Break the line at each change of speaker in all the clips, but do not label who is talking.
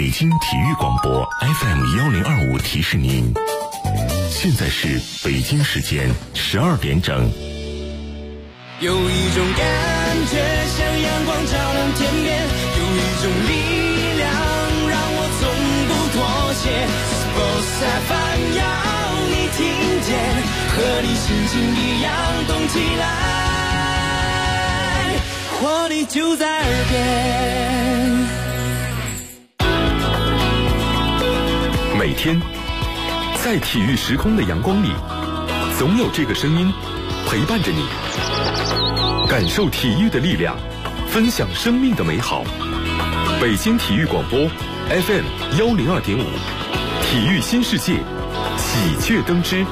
北京体育广播 FM1025提示您，现在是北京时间12点整。
有一种感觉像阳光照亮天边，有一种力量让我从不妥协。Sports FM 要你听见，和你心情一样动起来，活力就在耳边。
每天在体育时空的阳光里，总有这个声音陪伴着你，感受体育的力量，分享生命的美好。北京体育广播 FM102.5，体育新世界，喜鹊登枝。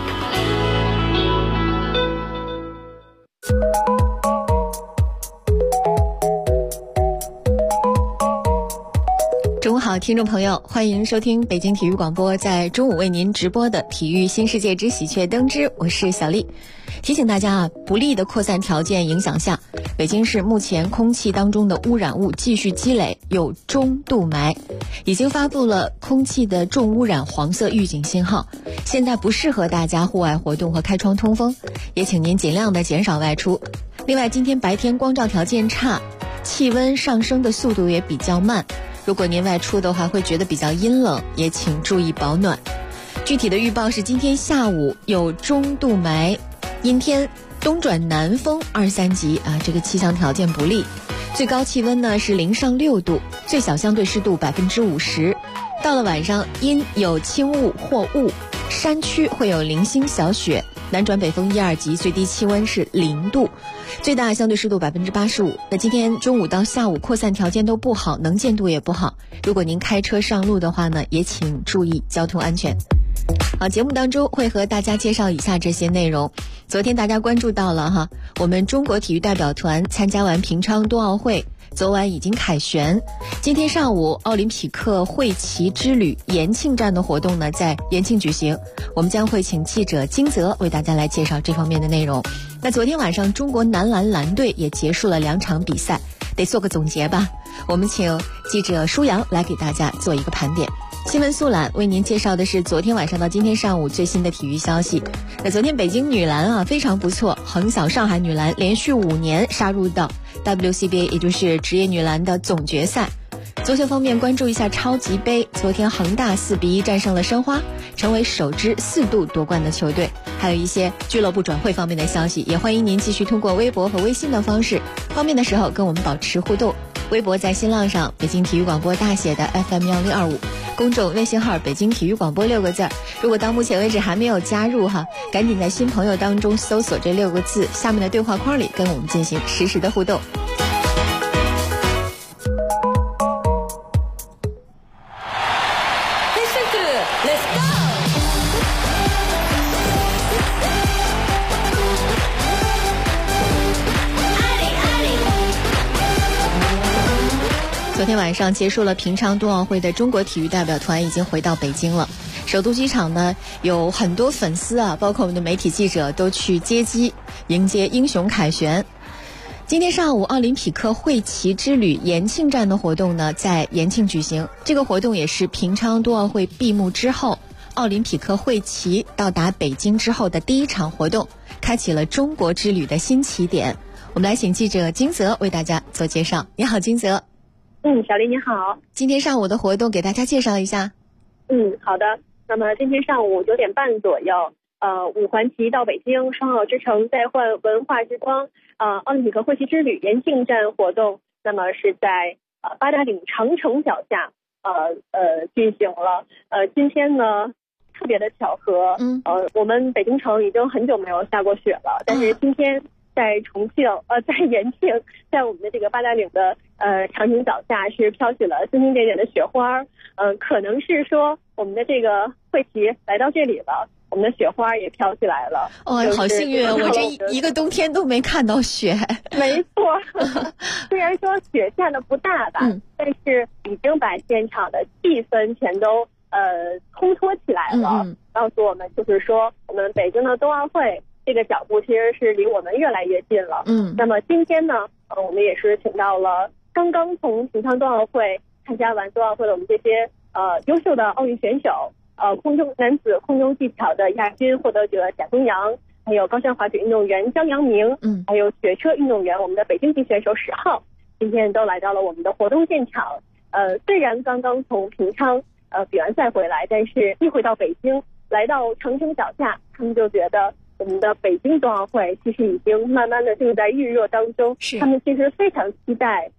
中午好，听众朋友，欢迎收听北京体育广播在中午为您直播的体育新世界之喜鹊登枝，我是小丽。提醒大家啊，不利的扩散条件影响下，北京市目前空气当中的污染物继续积累，有中度霾，已经发布了空气的重污染黄色预警信号，现在不适合大家户外活动和开窗通风，也请您尽量的减少外出。另外，今天白天光照条件差，气温上升的速度也比较慢，如果您外出的话会觉得比较阴冷，也请注意保暖。具体的预报是今天下午有中度霾，阴天，东转南风2、3级啊，这个气象条件不利。最高气温呢是0上6度，最小相对湿度50%。到了晚上，阴有轻雾或雾，山区会有零星小雪，南转北风1、2级，最低气温是0度，最大相对湿度85%。那今天中午到下午扩散条件都不好，能见度也不好。如果您开车上路的话呢，也请注意交通安全。好，节目当中会和大家介绍以下这些内容。昨天大家关注到了哈，我们中国体育代表团参加完平昌冬奥会，昨晚已经凯旋。今天上午，奥林匹克会旗之旅延庆站的活动呢，在延庆举行。我们将会请记者金泽为大家来介绍这方面的内容。那昨天晚上，中国男篮篮队也结束了2场比赛，得做个总结吧。我们请记者舒阳来给大家做一个盘点。新闻速览为您介绍的是昨天晚上到今天上午最新的体育消息。那昨天北京女篮啊非常不错，横扫上海女篮，连续5年杀入到 WCBA， 也就是职业女篮的总决赛。足球方面关注一下超级杯，昨天恒大4比1战胜了申花，成为首支4度夺冠的球队。还有一些俱乐部转会方面的消息，也欢迎您继续通过微博和微信的方式，方便的时候跟我们保持互动。微博在新浪上北京体育广播大写的 FM1025，公众微信号北京体育广播6个字。如果到目前为止还没有加入哈，赶紧在新朋友当中搜索这6个字，下面的对话框里跟我们进行实时的互动。昨天晚上结束了平昌冬奥会的中国体育代表团已经回到北京了。首都机场呢，有很多粉丝啊，包括我们的媒体记者都去接机，迎接英雄凯旋。今天上午，奥林匹克会旗之旅延庆站的活动呢，在延庆举行。这个活动也是平昌冬奥会闭幕之后，奥林匹克会旗到达北京之后的第1场活动，开启了中国之旅的新起点。我们来请记者金泽为大家做介绍。你好，金泽。
小丽你好。
今天上午的活动给大家介绍一下。
好的。那么今天上午9点半左右，5环旗到北京，双奥之城再换文化之光，奥林匹克会旗之旅延庆站活动，那么是在八达岭长城脚下进行了。今天呢特别的巧合，我们北京城已经很久没有下过雪了，但是今天在重庆在延庆，在我们的这个八达岭的长城脚下是飘起了星星点点的雪花，可能是说我们的这个会旗来到这里了，我们的雪花也飘起来了。
好幸运，我这一个冬天都没看到雪。
没错，虽然说雪下的不大吧，但是已经把现场的气氛全都烘托起来了，告诉我们就是说我们北京的冬奥会这个脚步其实是离我们越来越近了。那么今天呢，我们也是请到了刚刚从平昌冬奥会参加完冬奥会的我们这些优秀的奥运选手，男子空中技巧的亚军获得者贾宗洋，还有高山滑雪运动员张阳明，还有雪车运动员我们的北京籍选手史浩，今天都来到了我们的活动现场。虽然刚刚从平昌比完赛回来，但是一回到北京，来到长城脚下，他们就觉得我们的北京冬奥会其实已经慢慢的正在预热当中，他们其实非常期待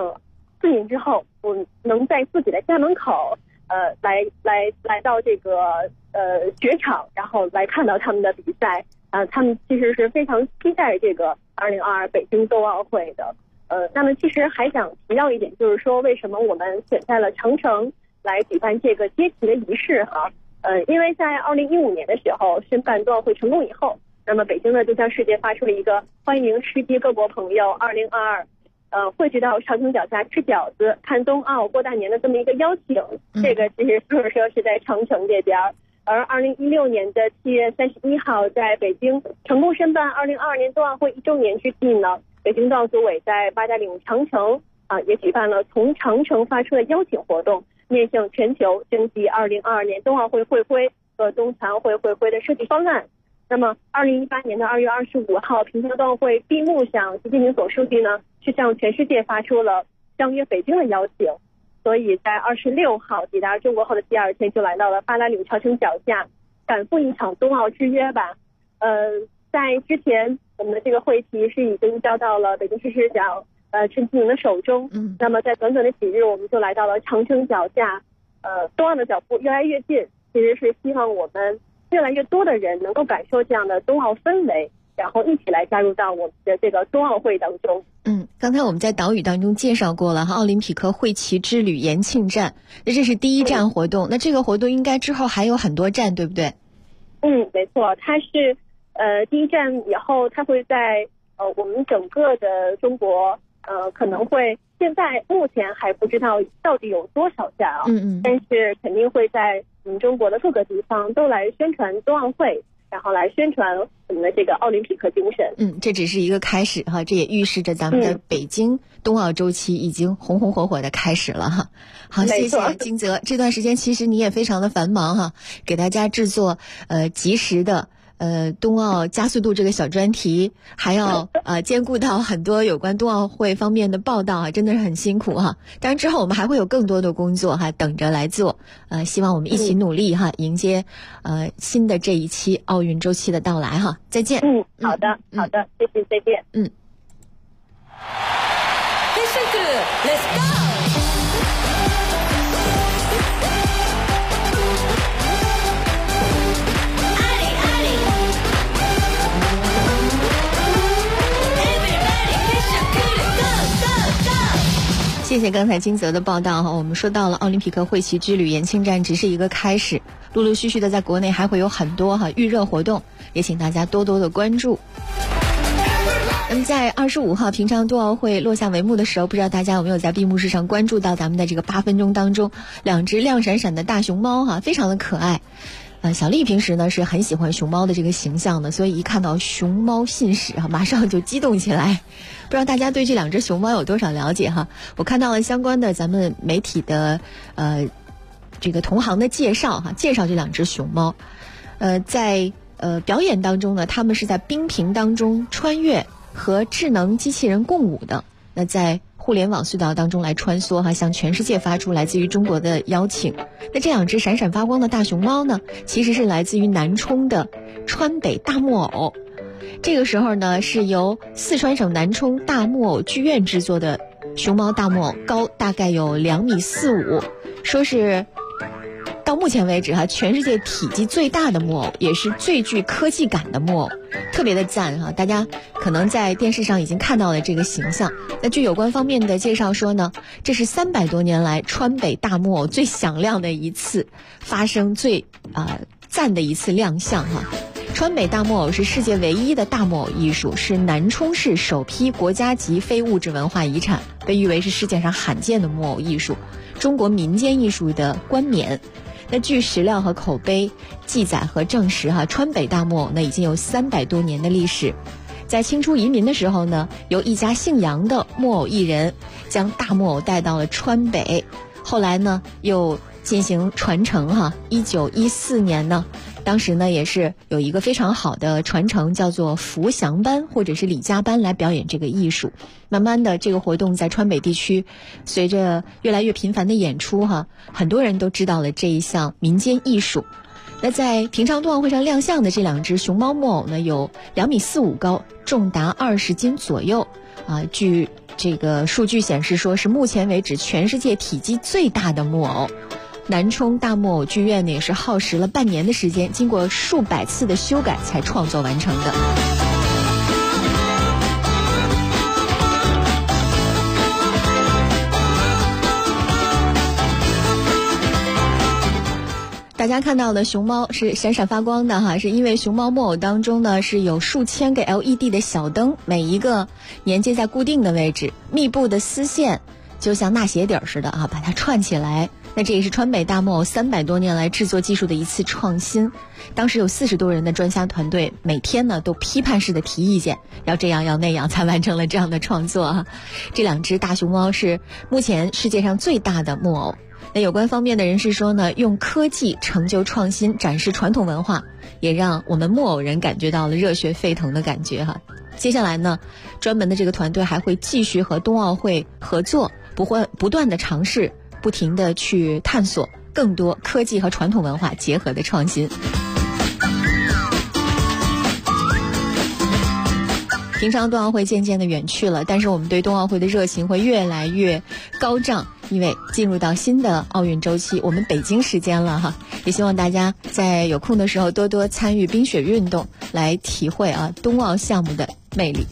4年之后我们能在自己的家门口来到这个雪场，然后来看到他们的比赛。他们其实是非常期待这个2022北京冬奥会的。那么其实还想提到一点，就是说为什么我们选在了长城来举办这个接旗的仪式哈？因为在2015年的时候申办冬奥会成功以后，那么北京呢就向世界发出了一个欢迎世界各国朋友2022汇聚到长城脚下吃饺子看冬奥过大年的这么一个邀请。这个其实说是在长城这边。而2016年的7月31号在北京成功申办2022年冬奥会1周年之际呢，北京冬奥组委在八达岭长城也举办了从长城发出的邀请活动，面向全球征集2022年冬奥会会徽和冬残会会徽的设计方案。那么2018年的2月25号平昌冬奥会闭幕上，习近平总书记呢是向全世界发出了相约北京的邀请，所以在26号抵达中国后的第二天就来到了八达岭长城脚下，赶赴一场冬奥之约吧。在之前我们的这个会题是已经交到了北京市市长陈吉宁的手中。那么在短短的几日，我们就来到了长城脚下。冬奥的脚步越来越近，其实是希望我们越来越多的人能够感受这样的冬奥氛围，然后一起来加入到我们的这个冬奥会当中。
刚才我们在岛屿当中介绍过了奥林匹克会旗之旅延庆站，那这是第一站活动。那这个活动应该之后还有很多站，对不对？
没错，它是第一站以后，它会在我们整个的中国可能会现在目前还不知道到底有多少站但是肯定会在我们中国的各个地方都来宣传冬奥会，然后来宣传我们的这个奥林匹克精神。
这只是一个开始哈，这也预示着咱们的北京冬奥周期已经红红火火的开始了哈。好，谢谢金泽。这段时间其实你也非常的繁忙哈，给大家制作及时的冬奥加速度这个小专题，还要兼顾到很多有关冬奥会方面的报道啊，真的是很辛苦哈。当然之后我们还会有更多的工作哈等着来做，希望我们一起努力哈，迎接新的这一期奥运周期的到来哈。再见。
好的，谢谢，再见。
Let's go。
谢谢刚才金泽的报道哈，我们说到了奥林匹克会旗之旅延庆站只是一个开始，陆陆续续的在国内还会有很多预热活动，也请大家多多的关注。那么在25号平昌冬奥会落下帷幕的时候，不知道大家有没有在闭幕式上关注到咱们的这个8分钟当中2只亮闪闪的大熊猫非常的可爱。小丽平时呢是很喜欢熊猫的这个形象的，所以一看到熊猫信使马上就激动起来。不知道大家对这2只熊猫有多少了解哈？我看到了相关的咱们媒体的这个同行的介绍介绍这2只熊猫。在表演当中呢，他们是在冰屏当中穿越和智能机器人共舞的。那在互联网隧道当中来穿梭向全世界发出来自于中国的邀请。那这2只闪闪发光的大熊猫呢，其实是来自于南充的川北大木偶。这个时候呢，是由四川省南充大木偶剧院制作的熊猫大木偶，高大概有2.45米，说是到目前为止全世界体积最大的木偶，也是最具科技感的木偶，特别的赞大家可能在电视上已经看到了这个形象。那据有关方面的介绍说呢，这是300多年来川北大木偶最响亮的一次发生，最赞的一次亮相川北大木偶是世界唯一的大木偶艺术，是南充市首批国家级非物质文化遗产，被誉为是世界上罕见的木偶艺术，中国民间艺术的冠冕。那据史料和口碑记载和证实川北大木偶呢已经有300多年的历史。在清初移民的时候呢，由一家姓杨的木偶艺人将大木偶带到了川北，后来呢又进行传承哈。1914年呢，当时呢也是有一个非常好的传承，叫做福祥班或者是李家班来表演这个艺术。慢慢的，这个活动在川北地区随着越来越频繁的演出哈，很多人都知道了这一项民间艺术。那在平昌冬奥会上亮相的这2只熊猫木偶呢，有2.45米高，重达20斤左右啊。据这个数据显示，说是目前为止全世界体积最大的木偶。南充大木偶剧院呢，也是耗时了半年的时间，经过数百次的修改才创作完成的。大家看到的熊猫是闪闪发光的哈，是因为熊猫木偶当中呢是有数千个 LED 的小灯，每一个连接在固定的位置，密布的丝线就像纳鞋底似的啊，把它串起来。那这也是川北大木偶300多年来制作技术的一次创新。当时有40多人的专家团队，每天呢都批判式的提意见，要这样要那样，才完成了这样的创作啊。这2只大熊猫是目前世界上最大的木偶。那有关方面的人士说呢，用科技成就创新，展示传统文化，也让我们木偶人感觉到了热血沸腾的感觉哈。接下来呢，专门的这个团队还会继续和冬奥会合作，不断的尝试，不停的去探索更多科技和传统文化结合的创新。平常冬奥会渐渐的远去了，但是我们对冬奥会的热情会越来越高涨，因为进入到新的奥运周期，我们北京时间了哈，也希望大家在有空的时候多多参与冰雪运动，来体会啊冬奥项目的魅力。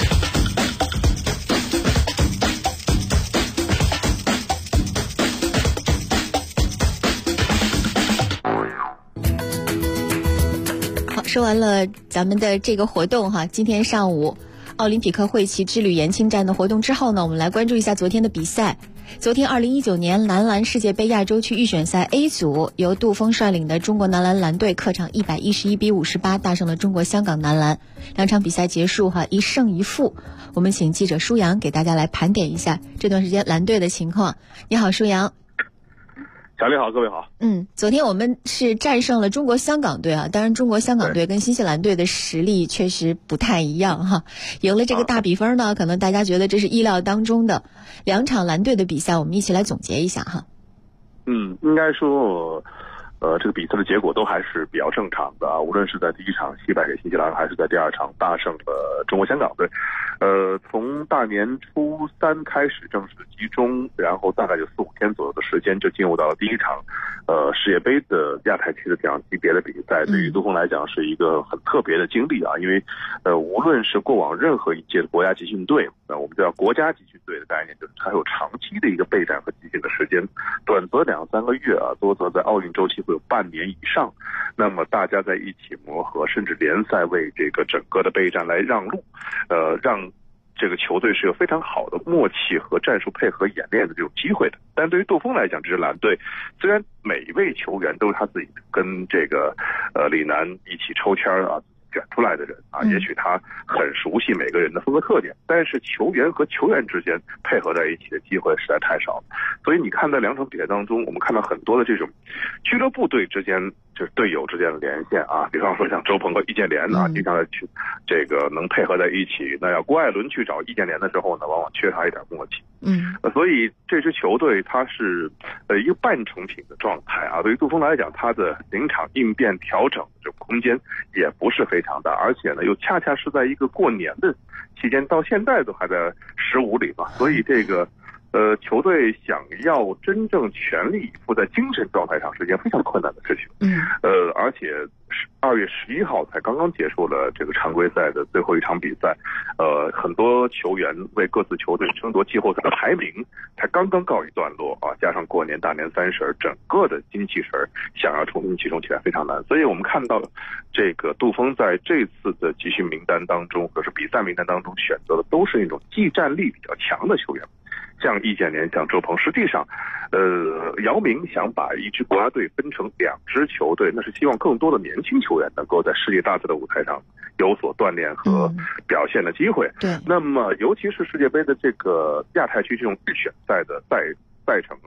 说完了咱们的这个活动哈，今天上午奥林匹克会旗之旅延庆站的活动之后呢，我们来关注一下昨天的比赛。昨天2019年男篮世界杯亚洲区预选赛 A 组，由杜锋率领的中国男篮蓝队客场111比58大胜了中国香港男篮。2场比赛结束哈，1胜1负。我们请记者舒阳给大家来盘点一下这段时间蓝队的情况。你好，舒阳。
小丽好，各位好。
昨天我们是战胜了中国香港队啊，当然中国香港队跟新西兰队的实力确实不太一样哈，赢了这个大比分呢，可能大家觉得这是意料当中的。2场蓝队的比赛，我们一起来总结一下哈。
应该说这个比赛的结果都还是比较正常的啊，无论是在第1场惜败给新西兰，还是在第2场大胜了中国香港队。从大年初3开始正式集中，然后大概就4-5天左右的时间，就进入到了第1场世界杯的亚太区的这样级别的比赛。对于杜锋来讲是一个很特别的经历啊，因为无论是过往任何一届的国家集训队，我们叫国家集训队的概念，就是它有长期的一个备战和集训的时间，短则2-3个月啊，多则在奥运周期会有半年以上。那么大家在一起磨合，甚至联赛为这个整个的备战来让路，让这个球队是有非常好的默契和战术配合演练的这种机会的。但对于杜锋来讲，这支蓝队虽然每一位球员都是他自己跟这个李楠一起抽签啊选出来的人啊，也许他很熟悉每个人的风格特点，但是球员和球员之间配合在一起的机会实在太少了。所以你看在2场比赛当中，我们看到很多的这种俱乐部队之间，就是队友之间的连线啊，比方说像周鹏和易建联啊，经常去这个能配合在一起。那要郭艾伦去找易建联的时候呢，往往缺乏一点默契。所以这支球队它是一个半成品的状态啊。对于杜锋来讲，他的临场应变调整这种空间也不是非常大，而且呢又恰恰是在一个过年的期间，到现在都还在15里嘛，所以这个球队想要真正全力以赴在精神状态上是一件非常困难的事情。而且2月11号才刚刚结束了这个常规赛的最后1场比赛，很多球员为各自球队争夺季后赛的排名才刚刚告一段落啊，加上过年大年30，整个的精气神想要重新集中起来非常难。所以我们看到这个杜锋在这次的集训名单当中，或者是比赛名单当中选择的都是那种技战力比较强的球员，像易建联，像周鹏。实际上姚明想把一支国家队分成2支球队，那是希望更多的年轻球员能够在世界大赛的舞台上有所锻炼和表现的机会。
对，
那么尤其是世界杯的这个亚太区这种预选赛的赛程啊，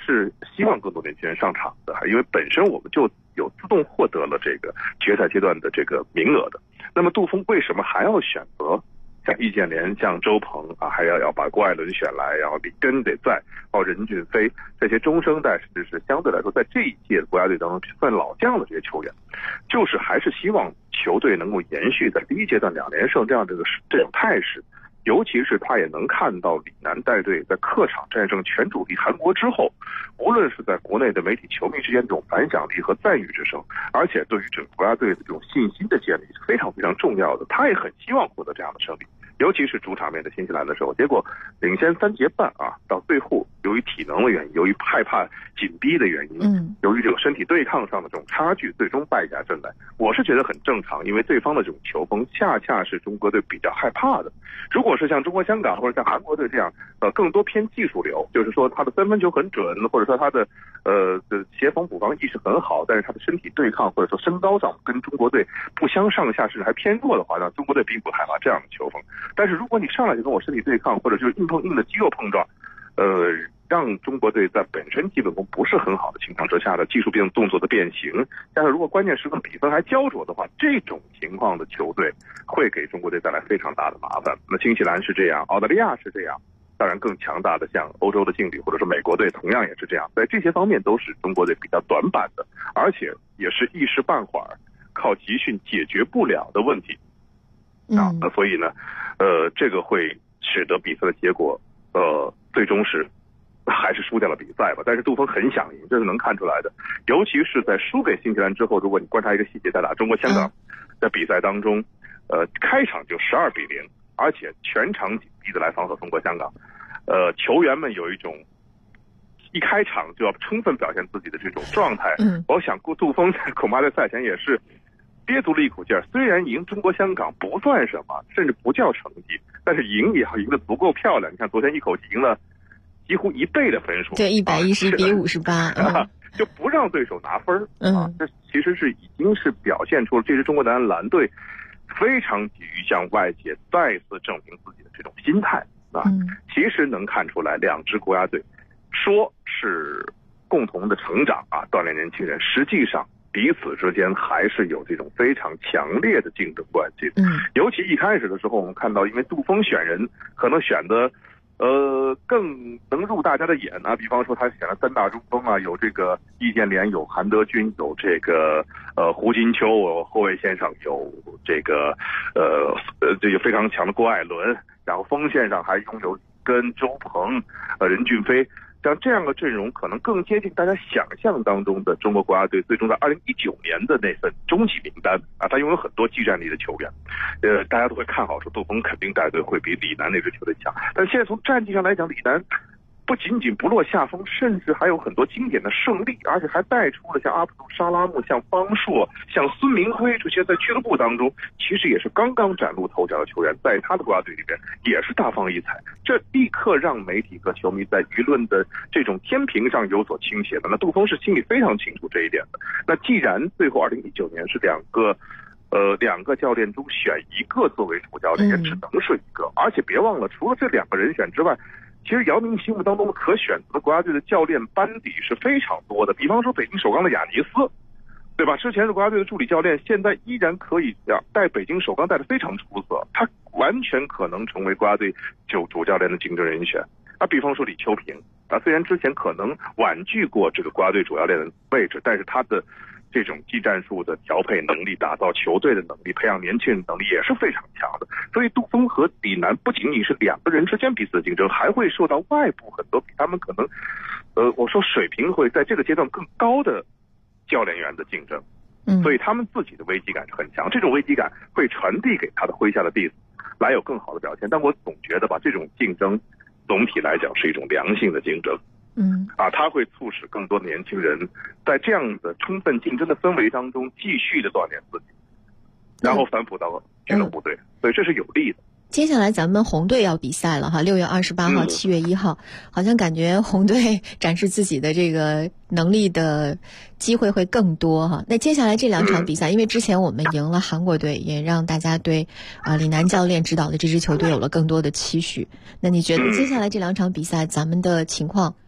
是希望更多年轻人上场的，因为本身我们就有自动获得了这个决赛阶段的这个名额的。那么杜峰为什么还要选择像易建联、像周鹏啊，还要把郭艾伦选来，然后李根得在，任骏飞这些中生代，甚至是相对来说在这一届国家队当中算老将的这些球员，就是还是希望球队能够延续在第一阶段2连胜这样这种态势。尤其是他也能看到李楠带队在客场战胜全主力韩国之后，无论是在国内的媒体球迷之间这种反响力和赞誉之声，而且对于整个国家队的这种信心的建立是非常非常重要的。他也很希望获得这样的胜利，尤其是主场面对新西兰的时候，结果领先3节半啊，到最后由于体能的原因，由于害怕紧逼的原因，由于这种身体对抗上的这种差距，最终败下阵来。我是觉得很正常，因为对方的这种球风恰恰是中国队比较害怕的。如果是像中国香港或者像韩国队这样，更多偏技术流，就是说他的3分球很准，或者说他的协防补防意识很好，但是他的身体对抗或者说身高上跟中国队不相上下，甚至还偏弱的话，那中国队并不害怕这样的球风。但是如果你上来就跟我身体对抗，或者就是硬碰硬的肌肉碰撞，让中国队在本身基本功不是很好的情况之下的技术动作的变形，加上如果关键时刻比分还焦灼的话，这种情况的球队会给中国队带来非常大的麻烦。那新西兰是这样，澳大利亚是这样，当然更强大的像欧洲的劲旅或者是美国队同样也是这样，在这些方面都是中国队比较短板的，而且也是一时半会儿靠集训解决不了的问题。那所以呢，这个会使得比赛的结果最终是还是输掉了比赛吧。但是杜峰很想赢，这是能看出来的。尤其是在输给新西兰之后，如果你观察一个细节，在打中国香港的比赛当中，开场就12-0，而且全场紧逼的来防守中国香港，球员们有一种一开场就要充分表现自己的这种状态。我想杜峰恐怕在赛前也是憋足了一口劲儿，虽然赢中国香港不算什么，甚至不叫成绩，但是赢也要赢得足够漂亮。你看昨天一口气赢了几乎1倍的分数，
对，111比58，
就不让对手拿分这其实是已经是表现出了这支中国男篮队非常急于向外界再次证明自己的这种心态其实能看出来，两支国家队说是共同的成长锻炼年轻人，实际上彼此之间还是有这种非常强烈的竞争关系。尤其一开始的时候，我们看到，因为杜峰选人可能选的更能入大家的眼比方说他选了3大中锋有这个易建联，有韩德君，有这个胡金秋，后卫线上有这个这个非常强的郭艾伦，然后锋线上还拥有跟周鹏、任骏飞。像这样的阵容可能更接近大家想象当中的中国国家队最终在2019年的那份终极名单他拥有很多技战力的球员，大家都会看好说杜峰肯定带队会比李楠那支球队强。但现在从战绩上来讲，李楠不仅仅不落下风，甚至还有很多经典的胜利，而且还带出了像阿卜杜沙拉木、像方硕、像孙铭徽这些在俱乐部当中其实也是刚刚崭露头角的球员，在他的国家队里边也是大放异彩。这立刻让媒体和球迷在舆论的这种天平上有所倾斜的。那杜峰是心里非常清楚这一点的。那既然最后2019年是两个教练中选一个作为主教练，也只能是一个。而且别忘了，除了这2个人选之外，其实姚明心目当中可选择的国家队的教练班底是非常多的。比方说北京首钢的亚尼斯，对吧？之前是国家队的助理教练，现在依然可以带北京首钢带得非常出色，他完全可能成为国家队主教练的竞争人选。比方说李秋平虽然之前可能婉拒过这个国家队主教练的位置，但是他的这种技战术的调配能力、打造球队的能力、培养年轻人的能力也是非常强的。所以杜峰和李楠不仅仅是2个人之间彼此的竞争，还会受到外部很多比他们可能我说水平会在这个阶段更高的教练员的竞争。所以他们自己的危机感是很强，这种危机感会传递给他的麾下的弟子，来有更好的表现。但我总觉得这种竞争总体来讲是一种良性的竞争。它会促使更多年轻人在这样的充分竞争的氛围当中继续的锻炼自己，然后反哺到俱乐部队，所以这是有利的。
接下来咱们红队要比赛了6月28号、7月1号，好像感觉红队展示自己的这个能力的机会会更多那接下来这2场比赛，因为之前我们赢了韩国队，也让大家对李楠教练指导的这支球队有了更多的期许。那你觉得接下来这2场比赛咱们的情况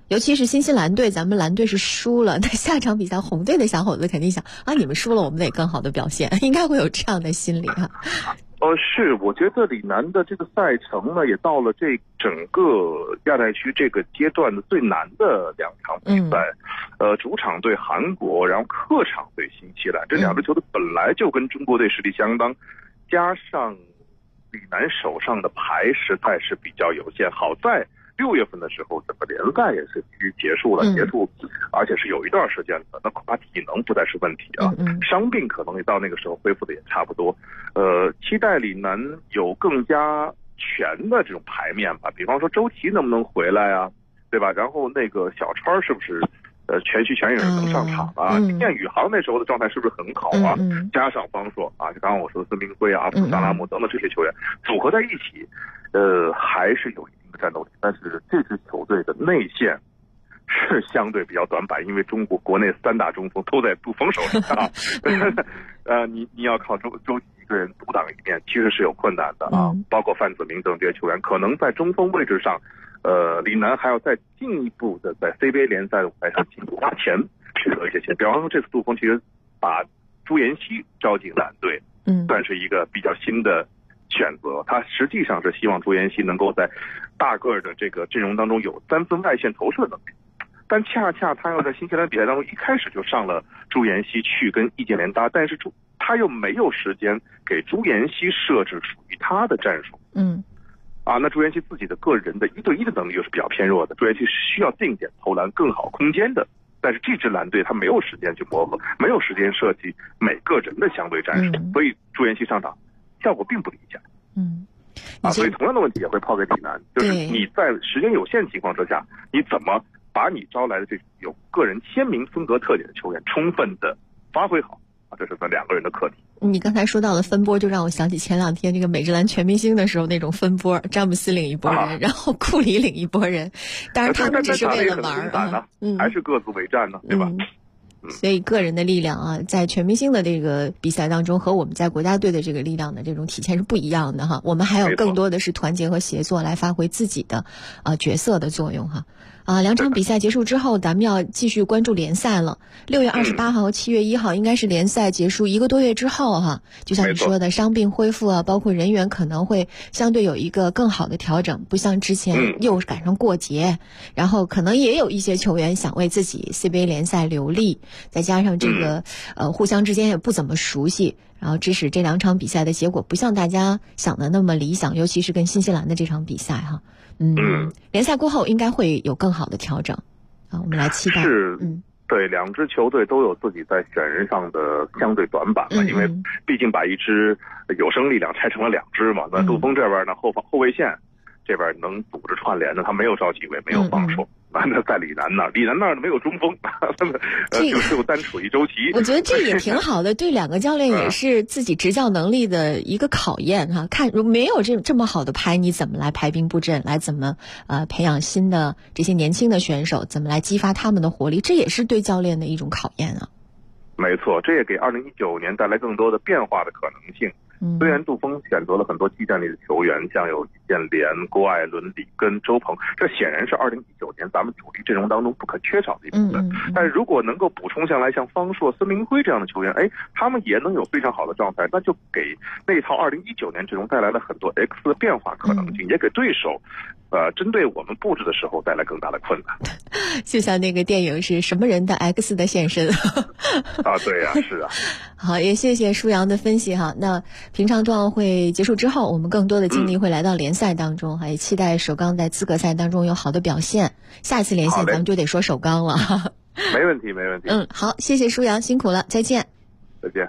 尤其是新西兰队，咱们蓝队是输了，那下场比赛红队的小伙子肯定想啊，你们输了，我们得更好的表现，应该会有这样的心理哈。
是，我觉得李楠的这个赛程呢，也到了这整个亚太区这个阶段的最难的2场比赛。主场对韩国，然后客场对新西兰，这2支球队本来就跟中国队实力相当，加上李楠手上的牌实在是比较有限。好在6月份的时候，整个联赛也是必须结束了，而且是有一段时间的，那恐怕体能不再是问题啊。伤病可能也到那个时候恢复的也差不多。期待李楠有更加全的这种牌面吧，比方说周琦能不能回来啊，对吧？然后那个小川是不是全虚全影能上场啊？今天宇航那时候的状态是不是很好啊？加上方硕啊，就刚刚我说的孙铭徽啊、萨拉姆等等这些球员组合在一起，还是有一定的战斗力。但是这支球队的内线是相对比较短板，因为中国国内3大中锋都在杜锋手里啊。你要靠周琦一个人独挡一面，其实是有困难的啊。包括范子铭等这些球员，可能在中锋位置上，李楠还要再进一步的在 CBA 联赛的舞台上进一步花钱去得一些钱。比方说这次杜锋其实把朱彦曦招进蓝队，算是一个比较新的选择。他实际上是希望朱彦曦能够在大个的这个阵容当中有3分外线投射能力。但恰恰他要在新西兰比赛当中一开始就上了朱彦曦去跟易建联搭，但是他又没有时间给朱彦曦设置属于他的战术。那朱彦曦自己的个人的1对1的能力又是比较偏弱的，朱彦曦是需要定点投篮更好空间的。但是这支蓝队他没有时间去磨合，没有时间设计每个人的相对战术，所以朱彦曦上场效果并不理想。所以同样的问题也会抛给李楠，就是你在时间有限情况之下，你怎么把你招来的这种有个人鲜明风格特点的球员充分的发挥好啊，这是咱2个人的课题。你
刚才说到了分拨，就让我想起前2天这个美职篮全明星的时候那种分拨，詹姆斯领一拨人，然后库里领一拨人，当然他们只是为了玩
还是各自为战呢，对吧？
所以个人的力量啊，在全明星的这个比赛当中，和我们在国家队的这个力量的这种体现是不一样的哈。我们还有更多的是团结和协作来发挥自己的角色的作用哈。2场比赛结束之后，咱们要继续关注联赛了。6月28号和7月1号应该是联赛结束1个多月之后哈。就像你说的，伤病恢复啊，包括人员可能会相对有一个更好的调整，不像之前又赶上过节，然后可能也有一些球员想为自己 CBA 联赛留力，再加上这个互相之间也不怎么熟悉，然后致使这2场比赛的结果不像大家想的那么理想，尤其是跟新西兰的这场比赛哈。联赛过后应该会有更好的调整啊，我们来期待。
对，2支球队都有自己在选人上的相对短板嘛，因为毕竟把一支有生力量拆成了2支嘛。那杜锋这边呢，后卫线这边能组织串联的，他没有赵继伟，没有方硕。那在李楠那儿没有中锋，就单处一周琦。
我觉得这也挺好的，对2个教练也是自己执教能力的一个考验哈。看如没有这么好的牌，你怎么来排兵布阵，来怎么培养新的这些年轻的选手，怎么来激发他们的活力，这也是对教练的一种考验啊。
没错，这也给2019年带来更多的变化的可能性。虽然杜锋选择了很多技战力的球员，像有易建联、郭艾伦、李根、周鹏，这显然是2019年咱们主力阵容当中不可缺少的一部分。但如果能够补充下来像方硕、孙铭徽这样的球员，他们也能有非常好的状态，那就给那套2019年阵容带来了很多 X 的变化可能性，也给对手针对我们布置的时候带来更大的困难。
就像那个电影是什么人的 X 的现身
对呀，是啊。
好，也谢谢舒阳的分析哈。那平常冬奥会结束之后，我们更多的精力会来到联赛当中，也期待首钢在资格赛当中有好的表现。下次连线咱们就得说首钢了。
没问题，没问题。
好，谢谢舒阳，辛苦了，再见。
再见。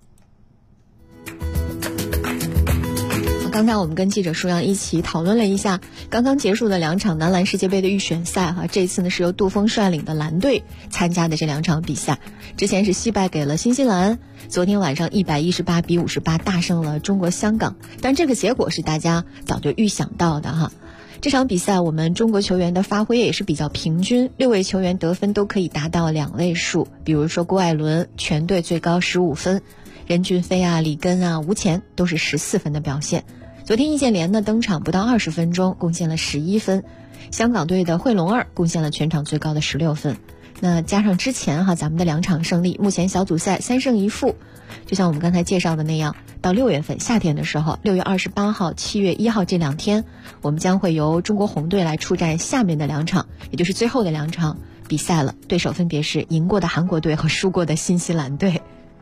刚才我们跟记者舒阳一起讨论了一下刚刚结束的2场男篮世界杯的预选赛哈。这次呢是由杜锋率领的蓝队参加的这2场比赛，之前是惜败给了新西兰，昨天晚上118-58大胜了中国香港，但这个结果是大家早就预想到的哈。这场比赛我们中国球员的发挥也是比较平均，6位球员得分都可以达到2位数，比如说郭艾伦全队最高15分，任骏飞啊、李根啊、吴前都是14分的表现。昨天易建联呢登场不到20分钟，贡献了11分， 香港队的惠龙儿贡献了全场最高的16分。那加上之前咱们的2场胜利，目前小组赛3胜1负。就像我们刚才介绍的那样，到6月份夏天的时候，6月28号、7月1号这2天，我们将会由中国红队来出战下面的2场，也就是最后的2场比赛了。对手分别是赢过的韩国队和输过的新西兰队。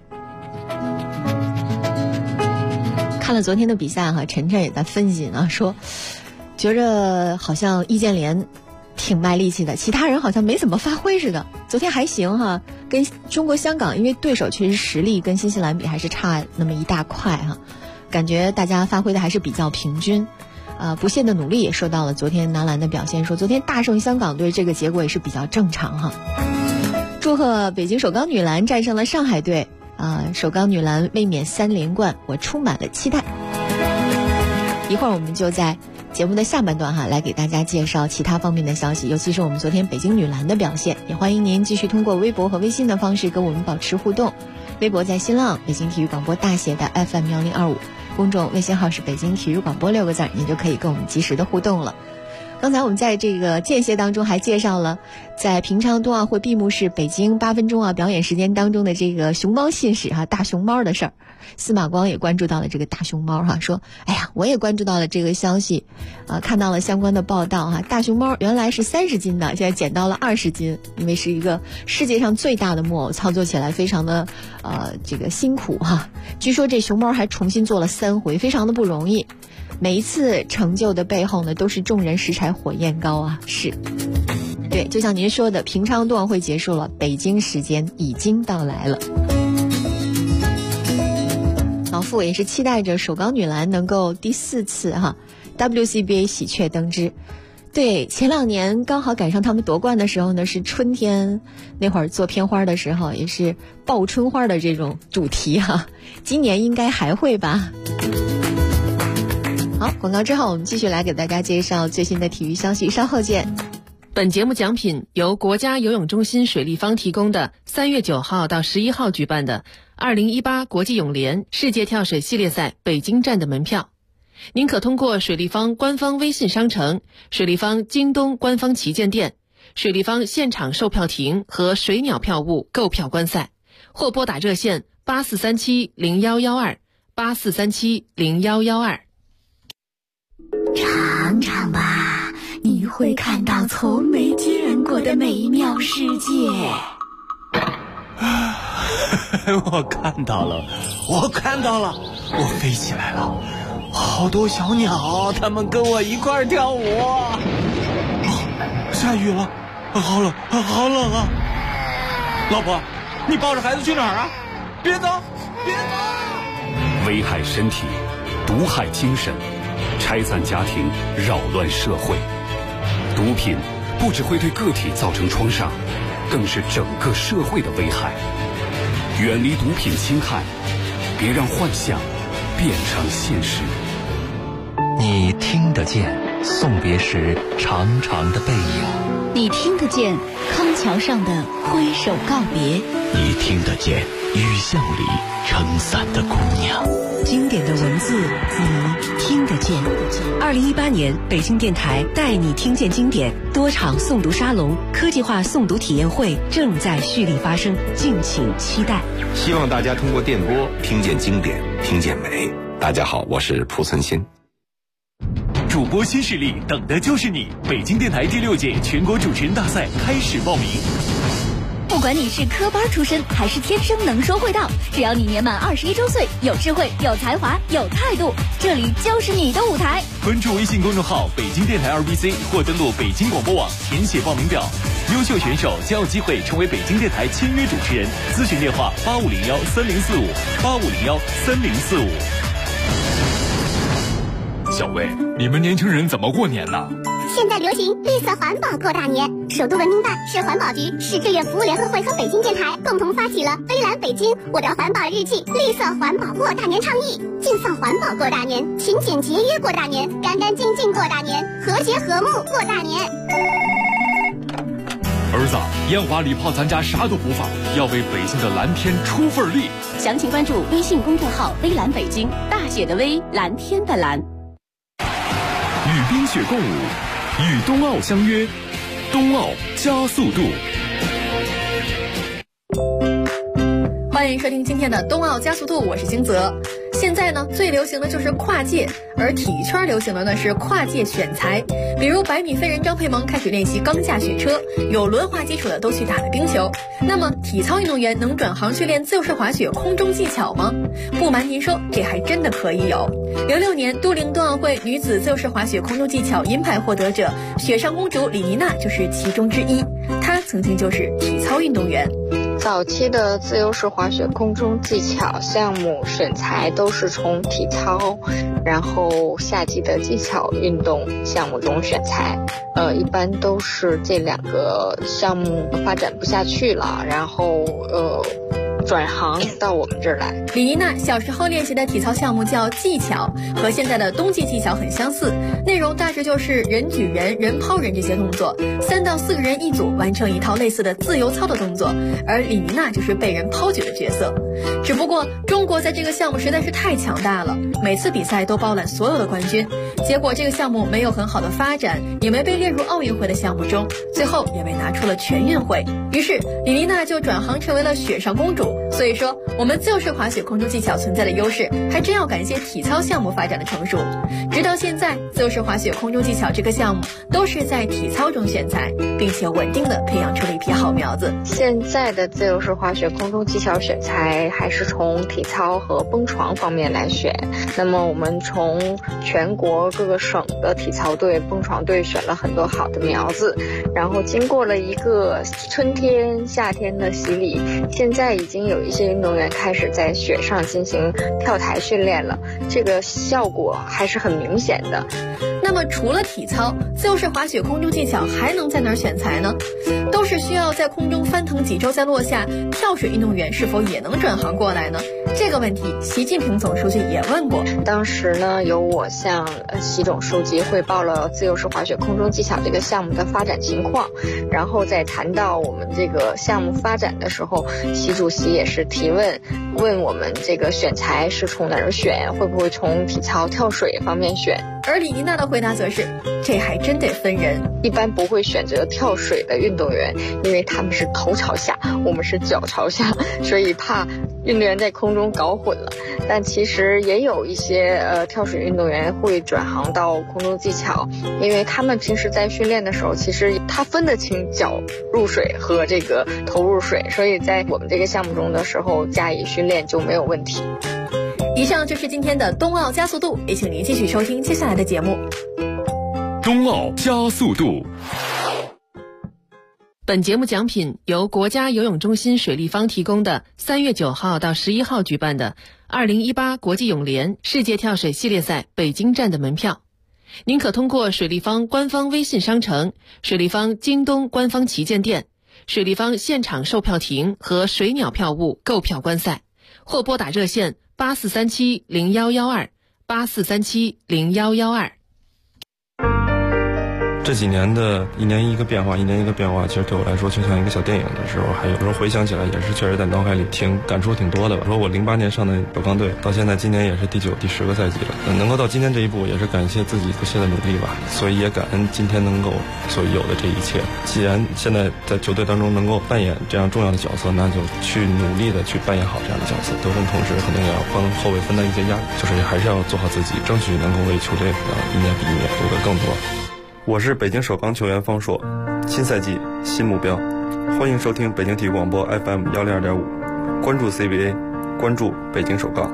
看了昨天的比赛晨晨也在分析说觉着好像易建联挺卖力气的，其他人好像没怎么发挥似的。昨天还行跟中国香港，因为对手确实实力跟新西兰比还是差那么一大块感觉大家发挥的还是比较平均。不懈的努力也受到了昨天男篮的表现，说昨天大胜香港队这个结果也是比较正常祝贺北京首钢女篮战胜了上海队首钢女篮卫冕3连冠，我充满了期待。一会儿我们就在节目的下半段来给大家介绍其他方面的消息，尤其是我们昨天北京女篮的表现。也欢迎您继续通过微博和微信的方式跟我们保持互动。微博在新浪北京体育广播大写的 FM1025，公众微信号是北京体育广播6个字，您就可以跟我们及时的互动了。刚才我们在这个间歇当中还介绍了在平昌冬奥会闭幕式北京8分钟表演时间当中的这个熊猫信使大熊猫的事儿。司马光也关注到了这个大熊猫说哎呀，我也关注到了这个消息看到了相关的报道大熊猫原来是30斤的，现在减到了20斤，因为是一个世界上最大的木偶，操作起来非常的这个辛苦据说这熊猫还重新做了3回，非常的不容易。每一次成就的背后呢，都是众人拾柴火焰高是对，就像您说的，平昌冬奥会结束了，北京时间已经到来了。老傅也是期待着首钢女篮能够第4次WCBA 喜鹊登枝。对，前2年刚好赶上他们夺冠的时候呢，是春天，那会儿做片花的时候也是报春花的这种主题今年应该还会吧。好，广告之后我们继续来给大家介绍最新的体育消息，稍后见。
本节目奖品由国家游泳中心水立方提供的3月9号到11号举办的2018国际泳联世界跳水系列赛北京站的门票。您可通过水立方官方微信商城、水立方京东官方旗舰店、水立方现场售票亭和水鸟票务购票观赛，或拨打热线84370112 84370112。
尝尝吧，你会看到从没见过的美妙世界。
我看到了，我飞起来了，好多小鸟，它们跟我一块儿跳舞。下雨了，好冷啊！老婆，你抱着孩子去哪儿啊？别走！
危害身体，毒害精神，拆散家庭，扰乱社会。毒品不只会对个体造成创伤，更是整个社会的危害。远离毒品侵害，别让幻想变成现实。
你听得见送别时长长的背影，
你听得见康桥上的挥手告别，
你听得见雨巷里撑伞的姑娘。
经典的文字，你听得见。2018年北京电台带你听见经典多场诵读沙龙、科技化诵读体验会正在蓄力发生，敬请期待。
希望大家通过电波听见经典，听见美。大家好，我是蒲存昕。
主播新势力，等的就是你！北京电台第6届全国主持人大赛开始报名。
不管你是科班出身还是天生能说会道，只要你年满21周岁，有智慧、有才华、有态度，这里就是你的舞台。
关注微信公众号北京电台2BC 或登录北京广播网填写报名表，优秀选手将有机会成为北京电台签约主持人。咨询电话85013045 85013045。
小薇，你们年轻人怎么过年呢？
现在流行绿色环保过大年，首都文明办、市环保局、市志愿服务联合会和北京电台共同发起了微蓝北京我的环保日记绿色环保过大年倡议，尽放环保过大年，勤俭节约过大年，干干净净过大年，和谐和睦过大年。
儿子，烟花礼炮咱家啥都不放，要为北京的蓝天出份力。
详情关注微信公众号微蓝北京，大写的微，蓝天的蓝。
与冰雪共舞， 与冬奥相约，冬奥加速度。
欢迎收听今天的冬奥加速度，我是金泽。现在呢，最流行的就是跨界，而体育圈流行的呢是跨界选材。比如100米飞人张佩萌开始练习钢架雪车，有轮滑基础的都去打了冰球。那么体操运动员能转行去练自由式滑雪空中技巧吗？不瞒您说，这还真的可以有。06年都灵冬奥会女子自由式滑雪空中技巧银牌获得者雪上公主李妮娜就是其中之一，她曾经就是体操运动员。
早期的自由式滑雪空中技巧项目选材都是从体操，然后夏季的技巧运动项目中选材。一般都是这2个项目发展不下去了，然后转行到我们这儿来。
李妮娜小时候练习的体操项目叫技巧，和现在的冬季技巧很相似，内容大致就是人举人、人抛人这些动作，3到4个人一组完成一套类似的自由操的动作，而李妮娜就是被人抛举的角色。只不过中国在这个项目实在是太强大了，每次比赛都包揽所有的冠军，结果这个项目没有很好的发展，也没被列入奥运会的项目中，最后也被拿出了全运会。于是李妮娜就转行成为了雪上公主。所以说我们自由式滑雪空中技巧存在的优势还真要感谢体操项目发展的成熟。直到现在，自由式滑雪空中技巧这个项目都是在体操中选材，并且稳定的培养出了一批好苗子。
现在的自由式滑雪空中技巧选材还是从体操和蹦床方面来选。那么我们从全国各个省的体操队、蹦床队选了很多好的苗子，然后经过了一个春天、夏天的洗礼，现在已经有一些运动员开始在雪上进行跳台训练了，这个效果还是很明显的。
那么除了体操，自由式滑雪空中技巧还能在哪儿选材呢？都是需要在空中翻腾几周再落下，跳水运动员是否也能转行过来呢？这个问题习近平总书记也问过。
当时呢，由我向习总书记汇报了自由式滑雪空中技巧这个项目的发展情况，然后在谈到我们这个项目发展的时候，习主席也是提问我们这个选材是从哪儿选，会不会从体操跳水方面选。
而李妮娜的回答则是，这还真得分人，
一般不会选择跳水的运动员，因为他们是头朝下，我们是脚朝下，所以怕运动员在空中搞混了。但其实也有一些跳水运动员会转行到空中技巧，因为他们平时在训练的时候，其实他分得清脚入水和这个头入水，所以在我们这个项目中的时候加以训练就没有问题。
以上就是今天的冬奥加速度，也请您继续收听接下来的节目。
冬奥加速度。
本节目奖品由国家游泳中心水立方提供的3月9号到11号举办的2018国际泳联世界跳水系列赛北京站的门票。您可通过水立方官方微信商城、水立方京东官方旗舰店、水立方现场售票亭和水鸟票务购票观赛，或拨打热线84370112 84370112。
这几年的一年一个变化，其实对我来说就像一个小电影的时候，还有时候回想起来也是确实在脑海里感触挺多的吧。说我08年上的首钢队，到现在今年也是第9、第10个赛季了，能够到今天这一步，也是感谢自己不懈的努力吧。所以也感恩今天能够所有的这一切。既然现在在球队当中能够扮演这样重要的角色，那就去努力的去扮演好这样的角色。得分同时肯定也要帮后卫分担一些压力，就是还是要做好自己，争取能够为球队一年比一年夺得更多。我是北京首钢球员方硕，新赛季新目标，欢迎收听北京体育广播 FM 102.5，关注 CBA， 关注北京首钢。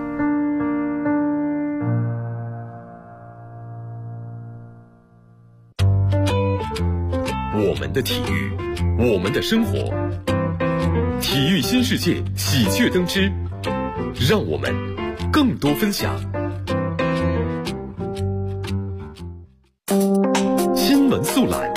我们的体育，我们的生活，体育新世界喜鹊登枝，让我们更多分享。新闻速览。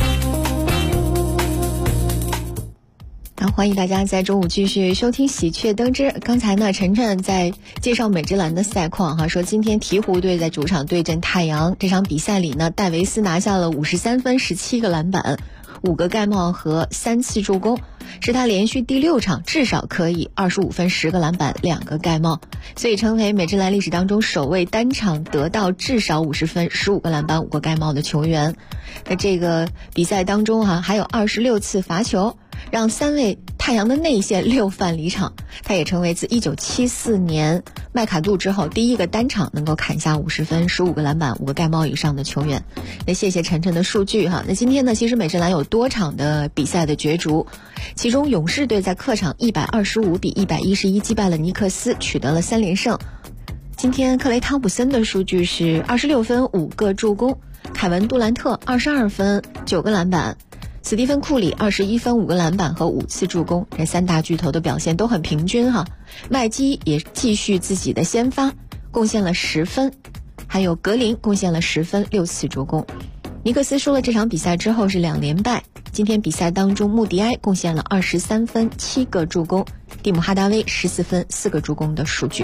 欢迎大家在中午继续收听喜鹊登枝。刚才呢，晨晨在介绍美职篮的赛况说今天鹈鹕队在主场对阵太阳，这场比赛里呢，戴维斯拿下了53分、17个篮板、5个盖帽和3次助攻。 是他连续第6场至少可以25分、10个篮板、2个盖帽，所以成为美职篮历史当中首位单场得到至少50分、15个篮板、5个盖帽的球员。在这个比赛当中还有26次罚球，让3位太阳的内线6犯离场，他也成为自1974年麦卡杜之后第一个单场能够砍下50分、15个篮板、5个盖帽以上的球员。那谢谢晨晨的数据那今天呢，其实美职篮有多场的比赛的角逐，其中勇士队在客场125比111击败了尼克斯，取得了3连胜。今天克雷汤普森的数据是26分、5个助攻，凯文杜兰特22分、9个篮板，史蒂芬库里21分、5个篮板和5次助攻，这3大巨头的表现都很平均麦基也继续自己的先发，贡献了10分，还有格林贡献了10分、6次助攻。尼克斯输了这场比赛之后是2连败，今天比赛当中穆迪埃贡献了23分、7个助攻，蒂姆哈达威14分、4个助攻的数据。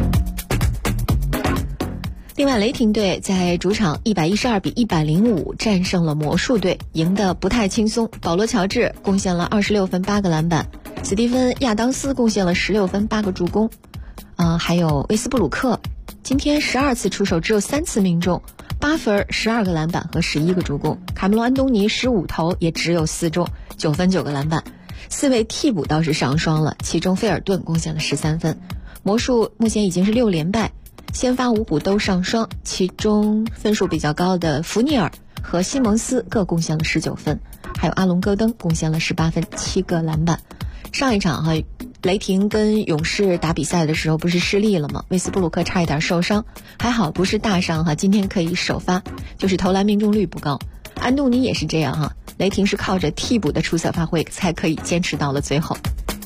另外雷霆队在主场112比105战胜了魔术队，赢得不太轻松。保罗乔治贡献了26分、8个篮板，史蒂芬亚当斯贡献了16分、8个助攻，还有威斯布鲁克今天12次出手只有3次命中，8分、12个篮板和11个助攻。卡梅隆安东尼15投也只有4中，9分9个篮板。4位替补倒是上双了，其中菲尔顿贡献了13分。魔术目前已经是6连败，先发5补都上双，其中分数比较高的福尼尔和西蒙斯各贡献了19分，还有阿隆戈登贡献了18分、7个篮板。上一场雷霆跟勇士打比赛的时候不是失利了吗？威斯布鲁克差一点受伤，还好不是大伤今天可以首发，就是投篮命中率不高。安东尼也是这样雷霆是靠着替补的出色发挥才可以坚持到了最后。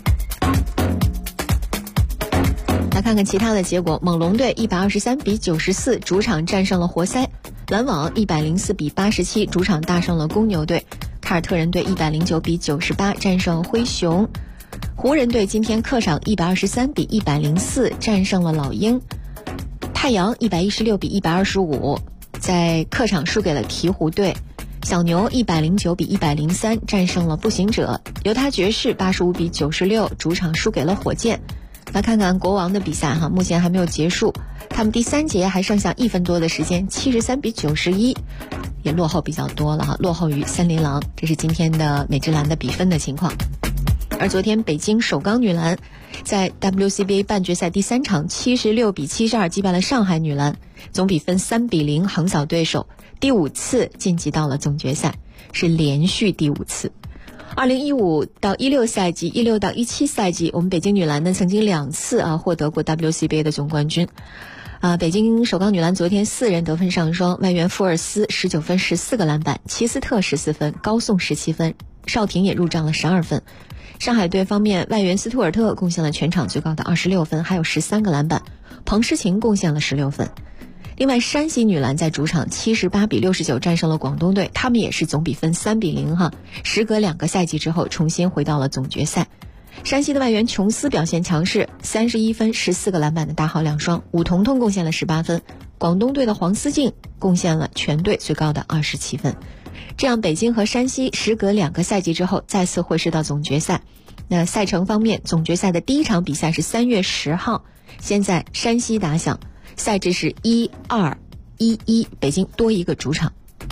来看看其他的结果，猛龙队123比94主场战胜了活塞，篮网104比87主场大胜了公牛队，凯尔特人队109比98战胜灰熊，湖人队今天客场123比104战胜了老鹰，太阳116比125在客场输给了鹈鹕队，小牛109比103战胜了步行者，犹他爵士85比96主场输给了火箭。来看看国王的比赛目前还没有结束，他们第3节还剩下1分多的时间，73比91也落后比较多了落后于森林狼。这是今天的美职篮的比分的情况。而昨天北京首钢女篮在 WCBA 半决赛第3场76比72击败了上海女篮，总比分3比0横扫对手，第5次晋级到了总决赛，是连续第5次。2015到16赛季、16到17赛季，我们北京女篮呢曾经2次获得过 WCBA 的总冠军。北京首钢女篮昨天4人得分上双，外援福尔斯19分、14个篮板，齐斯特14分，高颂17分，邵婷也入账了12分。上海队方面，外援斯图尔特贡献了全场最高的26分，还有13个篮板，彭诗琴贡献了16分。另外山西女篮在主场78比69战胜了广东队，他们也是总比分3比0时隔2个赛季之后重新回到了总决赛。山西的外援琼斯表现强势，31分、14个篮板的大号两双，武彤彤贡献了18分，广东队的黄思静贡献了全队最高的27分。这样北京和山西时隔2个赛季之后再次会师到总决赛。那赛程方面，总决赛的第1场比赛是3月10号，现在山西打响，赛制是1-2-1-1，北京多一个主场。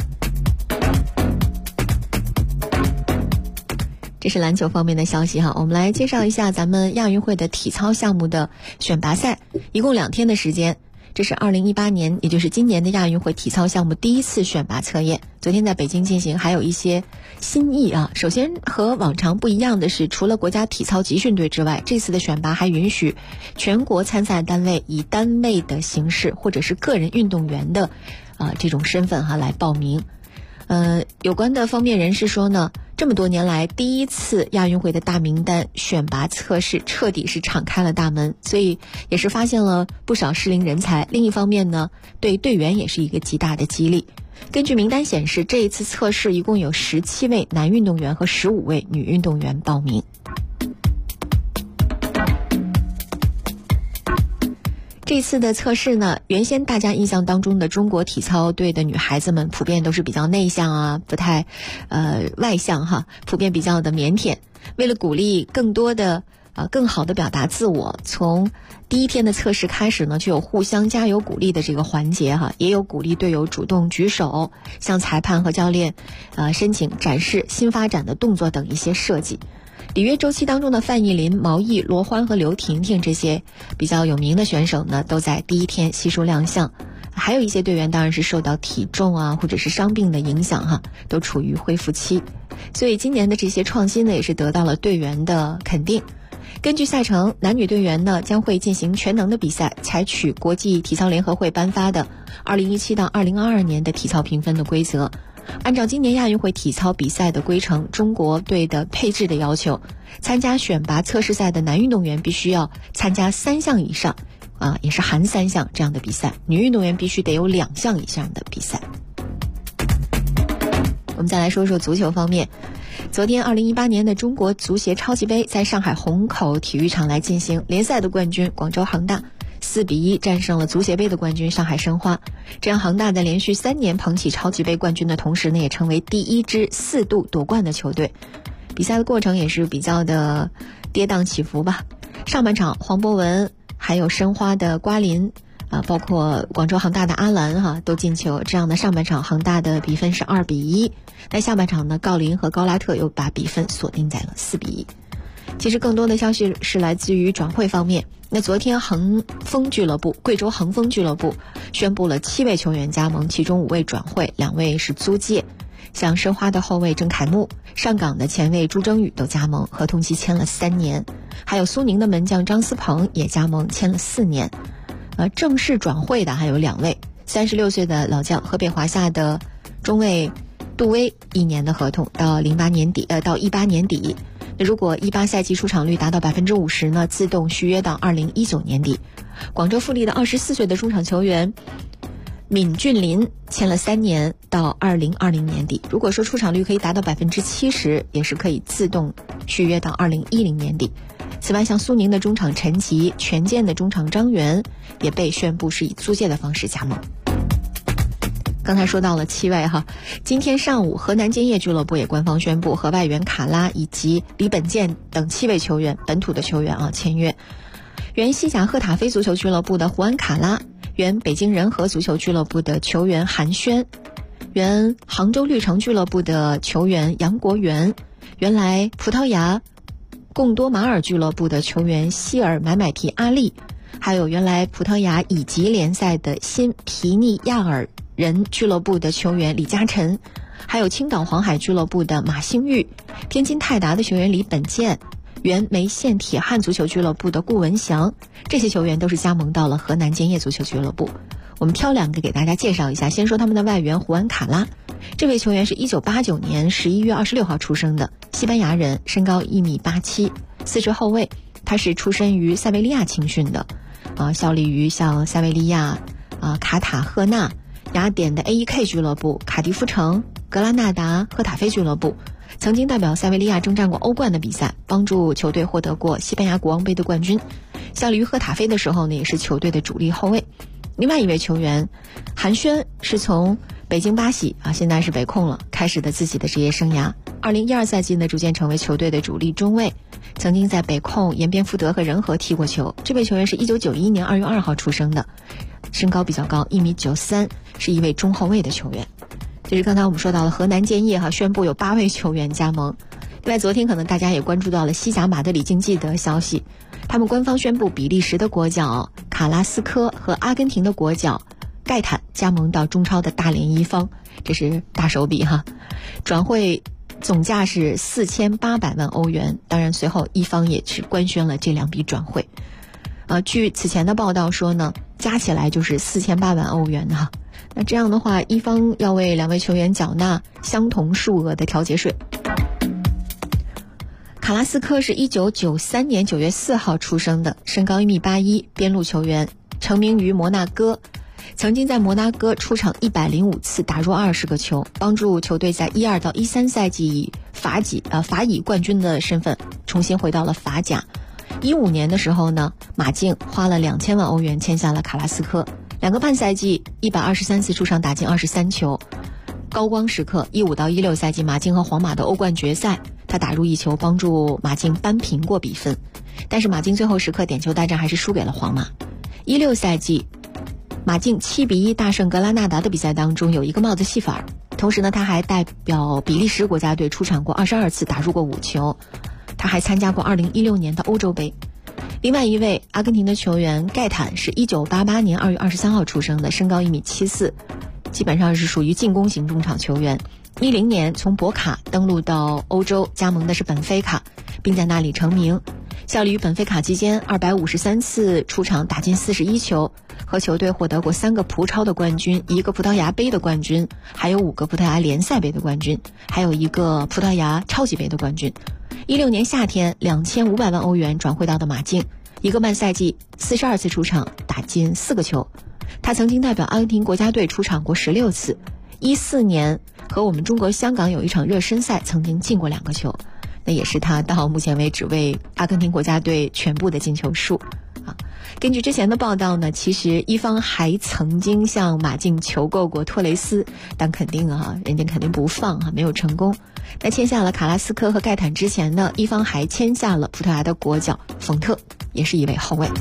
这是篮球方面的消息我们来介绍一下咱们亚运会的体操项目的选拔赛，一共2天的时间。这是2018年，也就是今年的亚运会体操项目第1次选拔测验，昨天在北京进行，还有一些新意首先和往常不一样的是，除了国家体操集训队之外，这次的选拔还允许全国参赛单位以单位的形式或者是个人运动员的这种身份来报名。有关的方面人士说呢，这么多年来第1次亚运会的大名单选拔测试彻底是敞开了大门，所以也是发现了不少适龄人才。另一方面呢，对队员也是一个极大的激励。根据名单显示，这一次测试一共有17位男运动员和15位女运动员报名。 这次的测试呢，原先大家印象当中的中国体操队的女孩子们普遍都是比较内向啊，不太外向哈，普遍比较的腼腆。为了鼓励更多的更好的表达自我，从第一天的测试开始呢，就有互相加油鼓励的这个环节哈，也有鼓励队友主动举手，向裁判和教练申请展示新发展的动作等一些设计。里约周期当中的范逸林、毛毅、罗欢和刘婷婷这些比较有名的选手呢，都在第一天悉数亮相。还有一些队员当然是受到体重啊或者是伤病的影响哈，都处于恢复期。所以今年的这些创新呢，也是得到了队员的肯定。根据赛程，男女队员呢将会进行全能的比赛，采取国际体操联合会颁发的2017到2022年的体操评分的规则。按照今年亚运会体操比赛的规程，中国队的配置的要求，参加选拔测试赛的男运动员必须要参加3项以上也是含3项这样的比赛，女运动员必须得有2项以上的比赛。我们再来说说足球方面，昨天2018年的中国足协超级杯在上海虹口体育场来进行，联赛的冠军广州恒大4-1战胜了足协杯的冠军上海申花，这样恒大在连续3年捧起超级杯冠军的同时呢，也成为第1支4度夺冠的球队。比赛的过程也是比较的跌宕起伏吧。上半场黄博文还有申花的瓜林包括广州恒大的阿兰都进球，这样的上半场恒大的比分是2-1。那下半场呢，郜林和高拉特又把比分锁定在了4-1。其实更多的消息是来自于转会方面。那昨天贵州恒丰俱乐部宣布了7位球员加盟，其中5位转会，2位是租借。像申花的后卫郑凯木、上港的前卫朱征宇都加盟，合同期签了3年。还有苏宁的门将张思鹏也加盟，签了4年。正式转会的还有2位，36岁的老将河北华夏的中卫杜威1年的合同到18年底。那如果18赛季出场率达到50%呢，自动续约到2019年底。广州富力的24岁的中场球员闵俊林签了3年到2020年底，如果说出场率可以达到70%，也是可以自动续约到2010年底。此外，像苏宁的中场陈吉、权健的中场张元也被宣布是以租借的方式加盟。刚才说到了7位哈，今天上午河南建业俱乐部也官方宣布和外援卡拉以及李本健等7位球员，本土的球员签约。原西甲赫塔菲足球俱乐部的胡安卡拉，原北京人和足球俱乐部的球员韩轩，原杭州绿城俱乐部的球员杨国元，原来葡萄牙贡多马尔俱乐部的球员希尔买买提阿利，还有原来葡萄牙乙级联赛的新皮尼亚尔人俱乐部的球员李嘉诚，还有青岛黄海俱乐部的马兴玉，天津泰达的球员李本健，原梅县铁汉足球俱乐部的顾文祥，这些球员都是加盟到了河南建业足球俱乐部。我们挑2个给大家介绍一下，先说他们的外援胡安卡拉。这位球员是1989年11月26号出生的，西班牙人，身高1.87米，4支后卫。他是出身于塞维利亚青训的效力于像塞维利亚卡塔赫纳、雅典的 AEK 俱乐部、卡迪夫城、格拉纳达、赫塔菲俱乐部，曾经代表塞维利亚征战过欧冠的比赛，帮助球队获得过西班牙国王杯的冠军。效力于赫塔菲的时候呢，也是球队的主力后卫。另外一位球员韩轩是从北京巴西现在是北控了开始的自己的职业生涯。2012赛季呢，逐渐成为球队的主力中卫，曾经在北控、延边福德和仁和踢过球。这位球员是1991年2月2号出生的，身高比较高，1.93米，是一位中后卫的球员。这是刚才我们说到了河南建业宣布有8位球员加盟。另外昨天可能大家也关注到了西甲马德里竞技的消息，他们官方宣布比利时的国脚卡拉斯科和阿根廷的国脚盖坦加盟到中超的大连一方，这是大手笔转会总价是4800万欧元，当然随后一方也是官宣了这2笔转会。据此前的报道说呢，加起来就是4800万欧元那这样的话，一方要为2位球员缴纳相同数额的调节税。卡拉斯科是1993年9月4号出生的，身高1.81米，边路球员，成名于摩纳哥，曾经在摩纳哥出场105次，打入20个球，帮助球队在12到13赛季以法乙冠军的身份重新回到了法甲。 15年的时候呢，马竞花了2000万欧元签下了卡拉斯科，2个半赛季123次出场打进23球。高光时刻15到16赛季，马竞和皇马的欧冠决赛，他打入1球，帮助马竞扳平过比分。但是马竞最后时刻点球大战还是输给了皇马。16赛季，马竞7-1大胜格拉纳达的比赛当中有一个帽子戏法，同时呢，他还代表比利时国家队出场过22次，打入过5球。他还参加过2016年的欧洲杯。另外一位阿根廷的球员盖坦是1988年2月23号出生的，身高1.74米，基本上是属于进攻型中场球员。10年从博卡登陆到欧洲，加盟的是本菲卡，并在那里成名。效力于本菲卡期间253次出场，打进41球，和球队获得过3个葡超的冠军，1个葡萄牙杯的冠军，还有5个葡萄牙联赛杯的冠军，还有1个葡萄牙超级杯的冠军。16年夏天2500万欧元转会到的马竞，1个半赛季42次出场，打进4个球。他曾经代表阿根廷国家队出场过16次，14年和我们中国香港有一场热身赛，曾经进过2个球，那也是他到目前为止为阿根廷国家队全部的进球数啊。根据之前的报道呢，其实一方还曾经向马竞求购过托雷斯，但人家肯定不放没有成功。那签下了卡拉斯科和盖坦之前呢，一方还签下了葡萄牙的国脚冯特，也是一位后卫。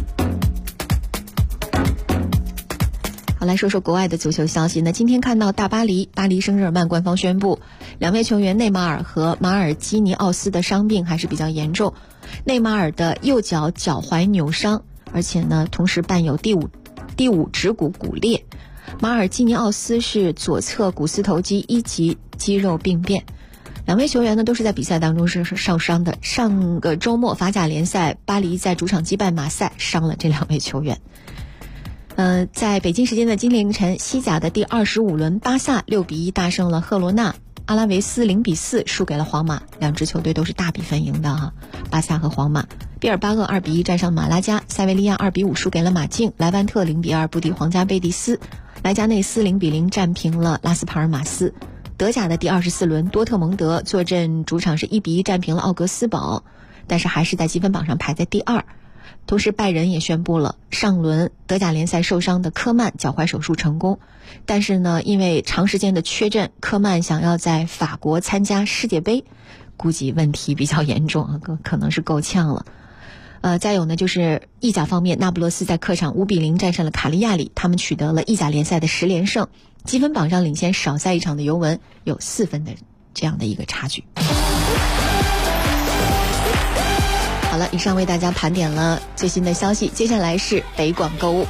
好，来说说国外的足球消息。那今天看到巴黎圣日耳曼官方宣布，2位球员内马尔和马尔基尼奥斯的伤病还是比较严重。内马尔的右脚脚踝扭伤，而且呢同时伴有第五指骨骨裂。马尔基尼奥斯是左侧股四头肌1级肌肉病变。2位球员呢都是在比赛当中是受伤的。上个周末法甲联赛，巴黎在主场击败马赛，伤了这2位球员。在北京时间的今天凌晨，西甲的第25轮，巴萨6-1大胜了赫罗纳，阿拉维斯0-4输给了皇马，2支球队都是大比分赢的巴萨和皇马。毕尔巴鄂2-1战胜马拉加，塞维利亚2-5输给了马竞，莱万特0-2不敌皇家贝蒂斯，莱加内斯0-0战平了拉斯帕尔马斯。德甲的第24轮，多特蒙德坐镇主场是1-1战平了奥格斯堡，但是还是在积分榜上排在第2。同时拜仁也宣布了上轮德甲联赛受伤的科曼脚踝手术成功，但是呢因为长时间的缺阵，科曼想要在法国参加世界杯，估计问题比较严重，可能是够呛了。再有呢就是意甲方面，那不勒斯在客场5-0战胜了卡利亚里，他们取得了意甲联赛的10连胜，积分榜上领先少赛一场的尤文有4分的这样的一个差距。好了，以上为大家盘点了最新的消息，接下来是北广购物。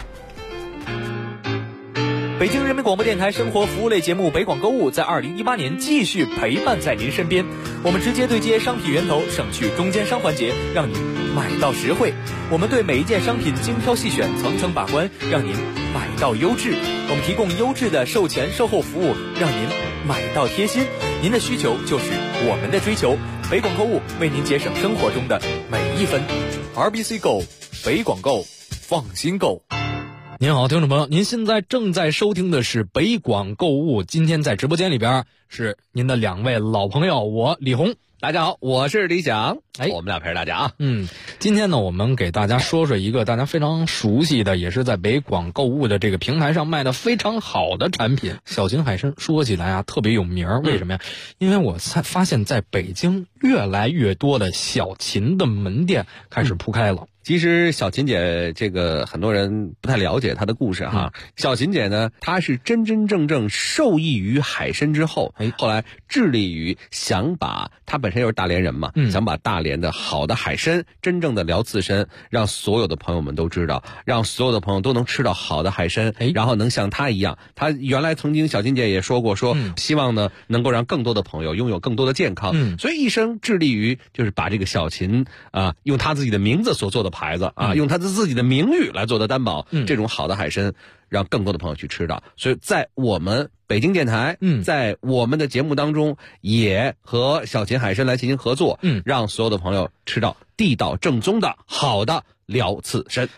北京人民广播电台生活服务类节目北广购物在2018年继续陪伴在您身边，我们直接对接商品源头，省去中间商环节，让您买到实惠。我们对每一件商品精挑细选，层层把关，让您买到优质。我们提供优质的售前售后服务，让您买到贴心。您的需求就是我们的追求，北广购物为您节省生活中的每一分。RBC 购，北广购，放心购。
您好，听众朋友，您现在正在收听的是北广购物。今天在直播间里边是您的2位老朋友，我李红。
大家好，我是李想。我们俩陪着大家啊。
今天呢，我们给大家说说一个大家非常熟悉的，也是在北广购物的这个平台上卖的非常好的产品——小秦海参。说起来啊，特别有名。为什么呀？因为我发现在北京越来越多的小秦的门店开始铺开了。
其实小秦姐这个很多人不太了解她的故事哈。小秦姐呢，她是真真正正受益于海参之后，后来致力于想把她本身又是大连人嘛，想把大连的好的海参，真正的辽刺参，让所有的朋友们都知道，让所有的朋友都能吃到好的海参，然后能像她一样。她原来曾经小秦姐也说过，希望呢能够让更多的朋友拥有更多的健康，所以一生致力于就是把这个小秦用她自己的名字所做的牌子用他自己的名誉来做的担保，这种好的海参让更多的朋友去吃到。所以在我们北京电台在我们的节目当中也和小秦海参来进行合作，让所有的朋友吃到地道正宗的好的辽刺参。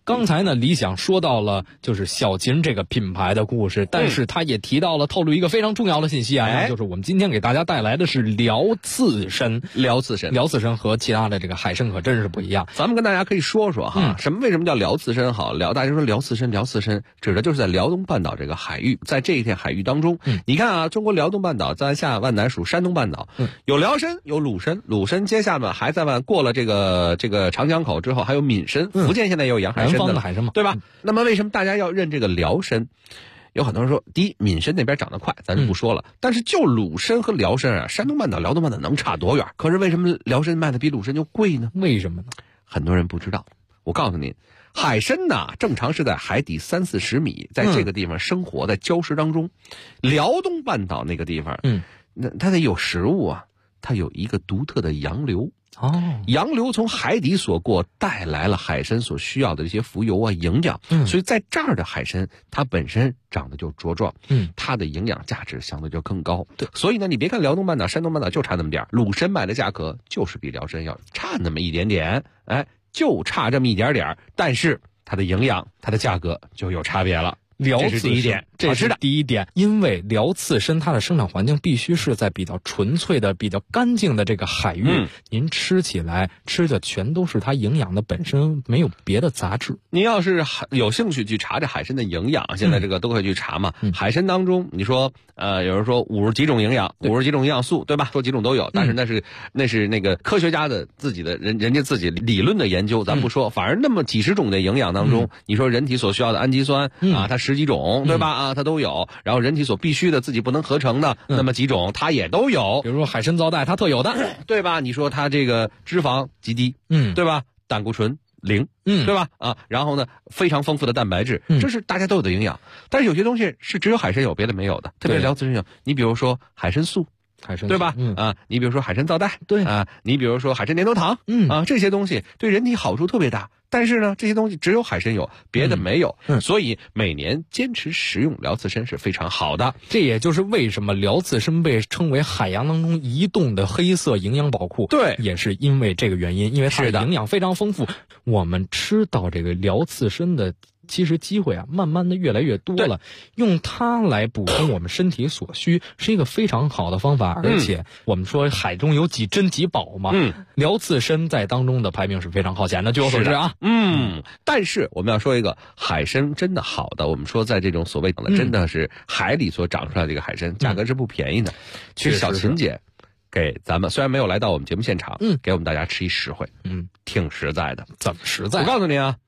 刚才呢，李想说到了就是小秦这个品牌的故事，但是他也提到了透露一个非常重要的信息啊，那就是我们今天给大家带来的是辽刺参。辽刺参和其他的这个海参可真是不一样。
咱们跟大家可以说说哈，为什么叫辽刺参好？大家说辽刺参指的就是在辽东半岛这个海域，在这一片海域当中，你看啊，中国辽东半岛在下万南属山东半岛，有辽参，有鲁参，鲁参接下面还在过了这个长江口之后，还有闽参，福建现在也有洋海参
南方的海参嘛，
对吧？那么为什么大家要认这个辽参？有很多人说，第一，闽参那边长得快，咱就不说了。但是就鲁参和辽参啊，山东半岛、辽东半岛能差多远？可是为什么辽参卖的比鲁参就贵呢？
为什么呢？
很多人不知道。我告诉您，海参呢，正常是在海底30-40米，在这个地方生活在礁石当中。辽东半岛那个地方，那它得有食物啊，它有一个独特的洋流。洋流从海底所过，带来了海参所需要的这些浮游啊、营养，所以在这儿的海参它本身长得就茁壮，它的营养价值相对就更高。对，所以呢，你别看辽东半岛、山东半岛就差那么点儿，鲁参卖的价格就是比辽参要差那么一点点，就差这么一点点，但是它的营养、它的价格就有差别了。
辽刺参，
这是第一点，
这是第一点。因为辽刺参它的生长环境必须是在比较纯粹的、比较干净的这个海域，您吃起来吃的全都是它营养的本身，没有别的杂质。
您要是有兴趣去查这海参的营养，现在这个都可以去查嘛。海参当中，你说有人说50几种营养，50几种营养素，对吧？说几种都有，但是那是那个科学家的自己的人家自己理论的研究，咱不说。反而那么几十种的营养当中，你说人体所需要的氨基酸啊，它10几种，对吧？它都有。然后人体所必须的自己不能合成的那么几种，它也都有。
比如说海参皂带，它特有的，
对吧？你说它这个脂肪极低，对吧？胆固醇0，对吧？然后呢，非常丰富的蛋白质，这是大家都有的营养。但是有些东西是只有海参有，别的没有的。特别辽刺参有，你比如说海参素。对吧？你比如说海参皂带，对啊，你比如说海参粘多糖，这些东西对人体好处特别大。但是呢，这些东西只有海参有，别的没有，所以每年坚持食用辽刺参是非常好的。
这也就是为什么辽刺参被称为海洋当中移动的黑色营养宝库，
对，
也是因为这个原因，因为它的营养非常丰富。我们吃到这个辽刺参的其实机会啊，慢慢的越来越多了，用它来补充我们身体所需，是一个非常好的方法。而且我们说海中有几珍几宝嘛，辽刺参在当中的排名是非常靠前的，据我所知啊。
但是我们要说一个海参真的好的，我们说在这种所谓的真的是海里所长出来的这个海参，价格是不便宜的。其实小秦姐给咱们虽然没有来到我们节目现场，给我们大家吃一实惠，挺实在的。
怎么实在？
我告诉你啊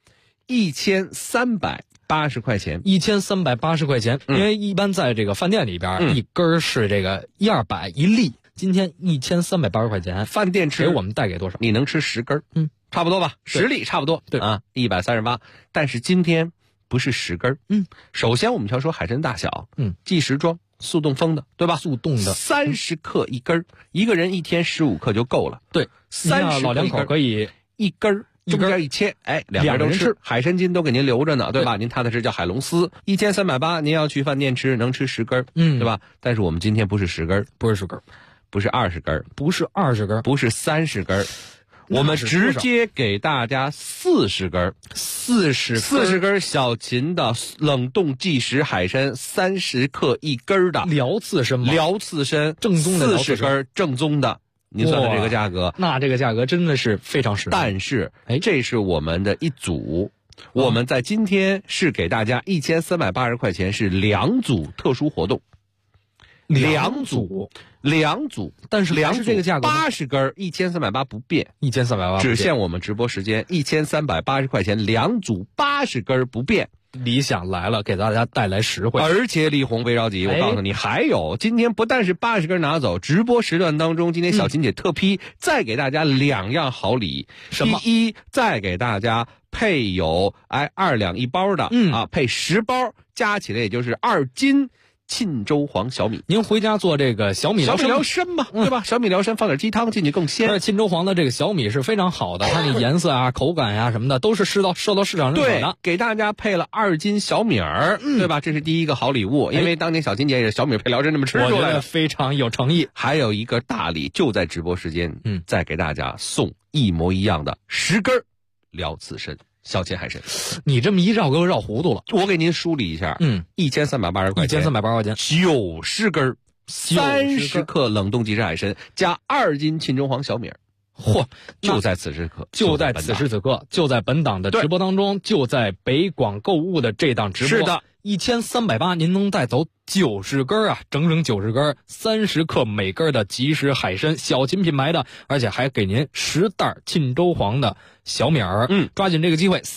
，1380块钱
，1380块钱，因为一般在这个饭店里边，一根是这个100-200一粒，今天1380块钱，
饭店吃
给我们带给多少？
你能吃10根，差不多吧，10粒差不多，对啊，138。但是今天不是10根，首先我们要说海参大小，即食装。速冻封的，对吧？
速冻的
，30克一根，一个人一天15克就够了。
对
，30
老两口可以
一根，中间一切，两个人吃。海参筋都给您留着呢，对吧？您踏踏实叫海龙丝，1380，您要去饭店吃，能吃10根，对吧？但是我们今天不是10根，
不是10根，
不是20根，
不是20根，
不是30根。我们直接给大家40根，40根小秦的冷冻即食海参，30克一根的
辽刺参吗？
辽刺参
正宗的
40根正宗的，您算算这个价格，
那这个价格真的是非常实惠。
但是，这是我们的一组，我们在今天是给大家1380块钱，是2组特殊活动。两组，
但是还是这个价格
，80根1380不变
，1380
只限我们直播时间，1380块钱2组80根不变。
理想来了，给大家带来实惠，
而且李红别着急，我告诉你，还有今天不但是80根拿走，直播时段当中，今天小秦姐特批，再给大家2样好礼。
什么？
第一，再给大家配有2两1包的，配10包，加起来也就是2斤。沁州黄小米，
您回家做这个小米疗
参嘛，对吧？小米疗参放点鸡汤进去更鲜。
而且沁州黄的这个小米是非常好的，它的颜色啊、口感呀什么的都是受到市场认可的。
对，给大家配了2斤小米儿，对吧？这是第一个好礼物，因为当年小秦姐也是小米配疗参这么吃出来的，
我觉得非常有诚意。
还有一个大礼，就在直播时间，再给大家送一模一样的10根辽刺参。 小秦海参。
你这么一绕给我绕糊涂了。
我给您梳理一下，1380块钱
，1380块钱
，90根，30克冷冻即食海参加2斤沁中黄小米。
嚯！
就在此时刻，
就在此时此刻，就在本档的直播当中，就在北广购物的这档直播。
是的
，1380，您能带走90根啊，整整90根，30克每根的即食海参，小秦品牌的，而且还给您10袋沁州黄的小米儿。抓紧这个机会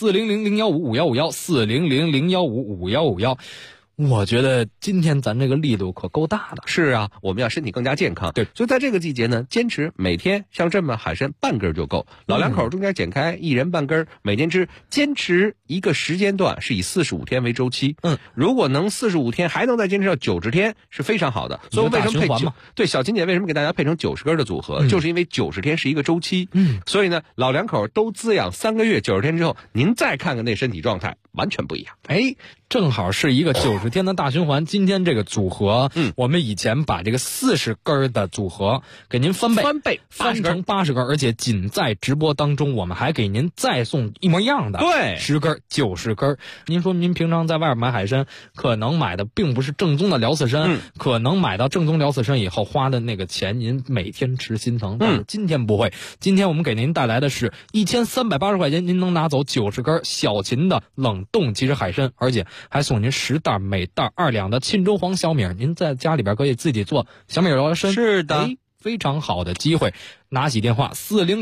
，400-015-5151，400-015-5151。我觉得今天咱这个力度可够大的。
是啊，我们要身体更加健康。
对，
所以在这个季节呢，坚持每天像这么海参半根就够，老两口中间剪开，一人半根，每天吃，坚持一个时间段是以45天为周期。如果能45天还能再坚持到90天是非常好的。所以为什么配对小秦姐为什么给大家配成90根的组合，就是因为90天是一个周期。所以呢，老两口都滋养3个月，90天之后您再看看那身体状态完全不一样。
正好是一个90天的大循环。今天这个组合，我们以前把这个40根的组合给您翻倍翻成80根，而且仅在直播当中，我们还给您再送一模一样的10根90根。您说您平常在外面买海参，可能买的并不是正宗的辽刺参，可能买到正宗辽刺参以后花的那个钱，您每天吃心疼。但是今天不会，今天我们给您带来的是1380块钱，您能拿走90根小秦的冷冻即食海参，而且还送您10袋，每袋2两的沁州黄小米，您在家里边可以自己做小米辽参。
是的，
非常好的机会。拿起电话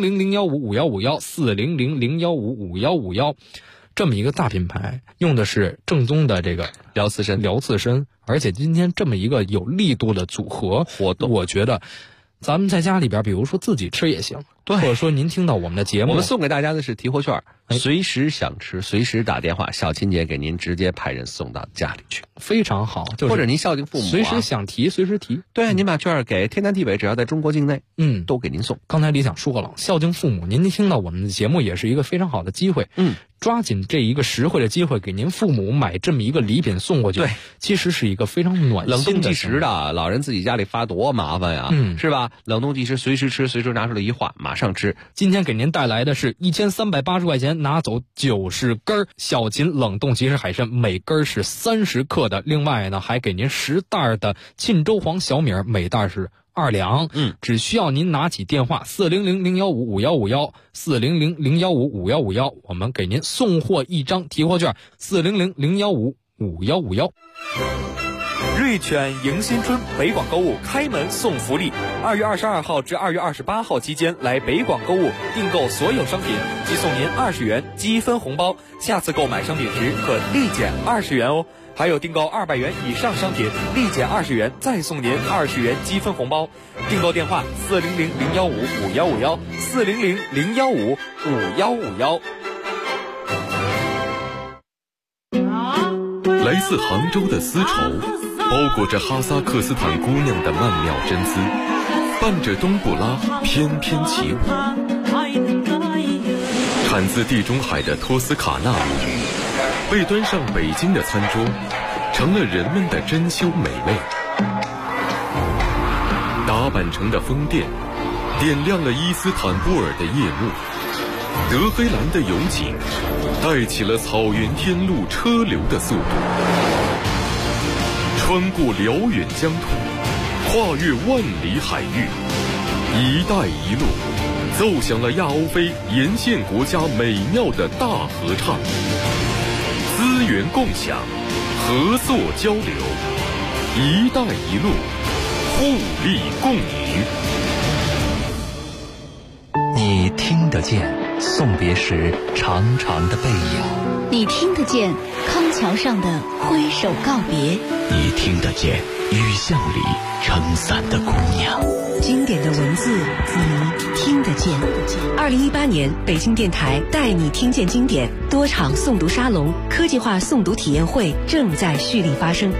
400-015-5151，400-015-5151，这么一个大品牌，用的是正宗的这个
辽刺参，
而且今天这么一个有力度的组合活动，我觉得咱们在家里边，比如说自己吃也行，或者说您听到我们的节目，
我们送给大家的是提货券，随时想吃随时打电话，小秦姐给您直接派人送到家里去，
非常好。
或者您孝敬父母，
随时想提随时提。
对，您把券给天南地北，只要在中国境内，都给您送。
刚才李想说了，孝敬父母，您听到我们的节目也是一个非常好的机会。抓紧这一个实惠的机会，给您父母买这么一个礼品送过去，对，其实是一个非常暖心的。
冷冻即食的，老人自己家里发多麻烦呀，是吧？冷冻即食，随时吃，随时拿出来一化，马上吃。
今天给您带来的是1380块钱，拿走90根小秦冷冻即食海参，每根是30克的。另外呢，还给您10袋的沁州黄小米，每袋是2两。只需要您拿起电话400-015-5151，400-015-5151，我们给您送货一张提货券，400-015-5151。
瑞犬迎新春北广购物开门送福利，2月22号至2月28号期间来北广购物订购所有商品，即送您20元积分红包，下次购买商品时可立减20元哦。还有订购200元以上商品，立减20元，再送您20元积分红包。订购电话400-015-5151，400-015-5151。
来自杭州的丝绸，包裹着哈萨克斯坦姑娘的曼妙真姿，伴着冬不拉翩翩起舞。产自地中海的托斯卡纳米，被端上北京的餐桌，成了人们的珍馐美味。打扮成的宫殿，点亮了伊斯坦布尔的夜幕。德黑兰的油井，带起了草原天路车流的速度。穿过辽远疆土，跨越万里海域，一带一路奏响了亚欧非沿线国家美妙的大合唱。资源共享，合作交流，一带一路，互利共赢。
你听得见送别时长长的背影，
你听得见康桥上的挥手告别，
你听得见雨巷里撑伞的姑娘。
经典的文字，你听得见。2018年，北京电台带你听见经典多场诵读沙龙、科技化诵读体验会正在蓄力发生。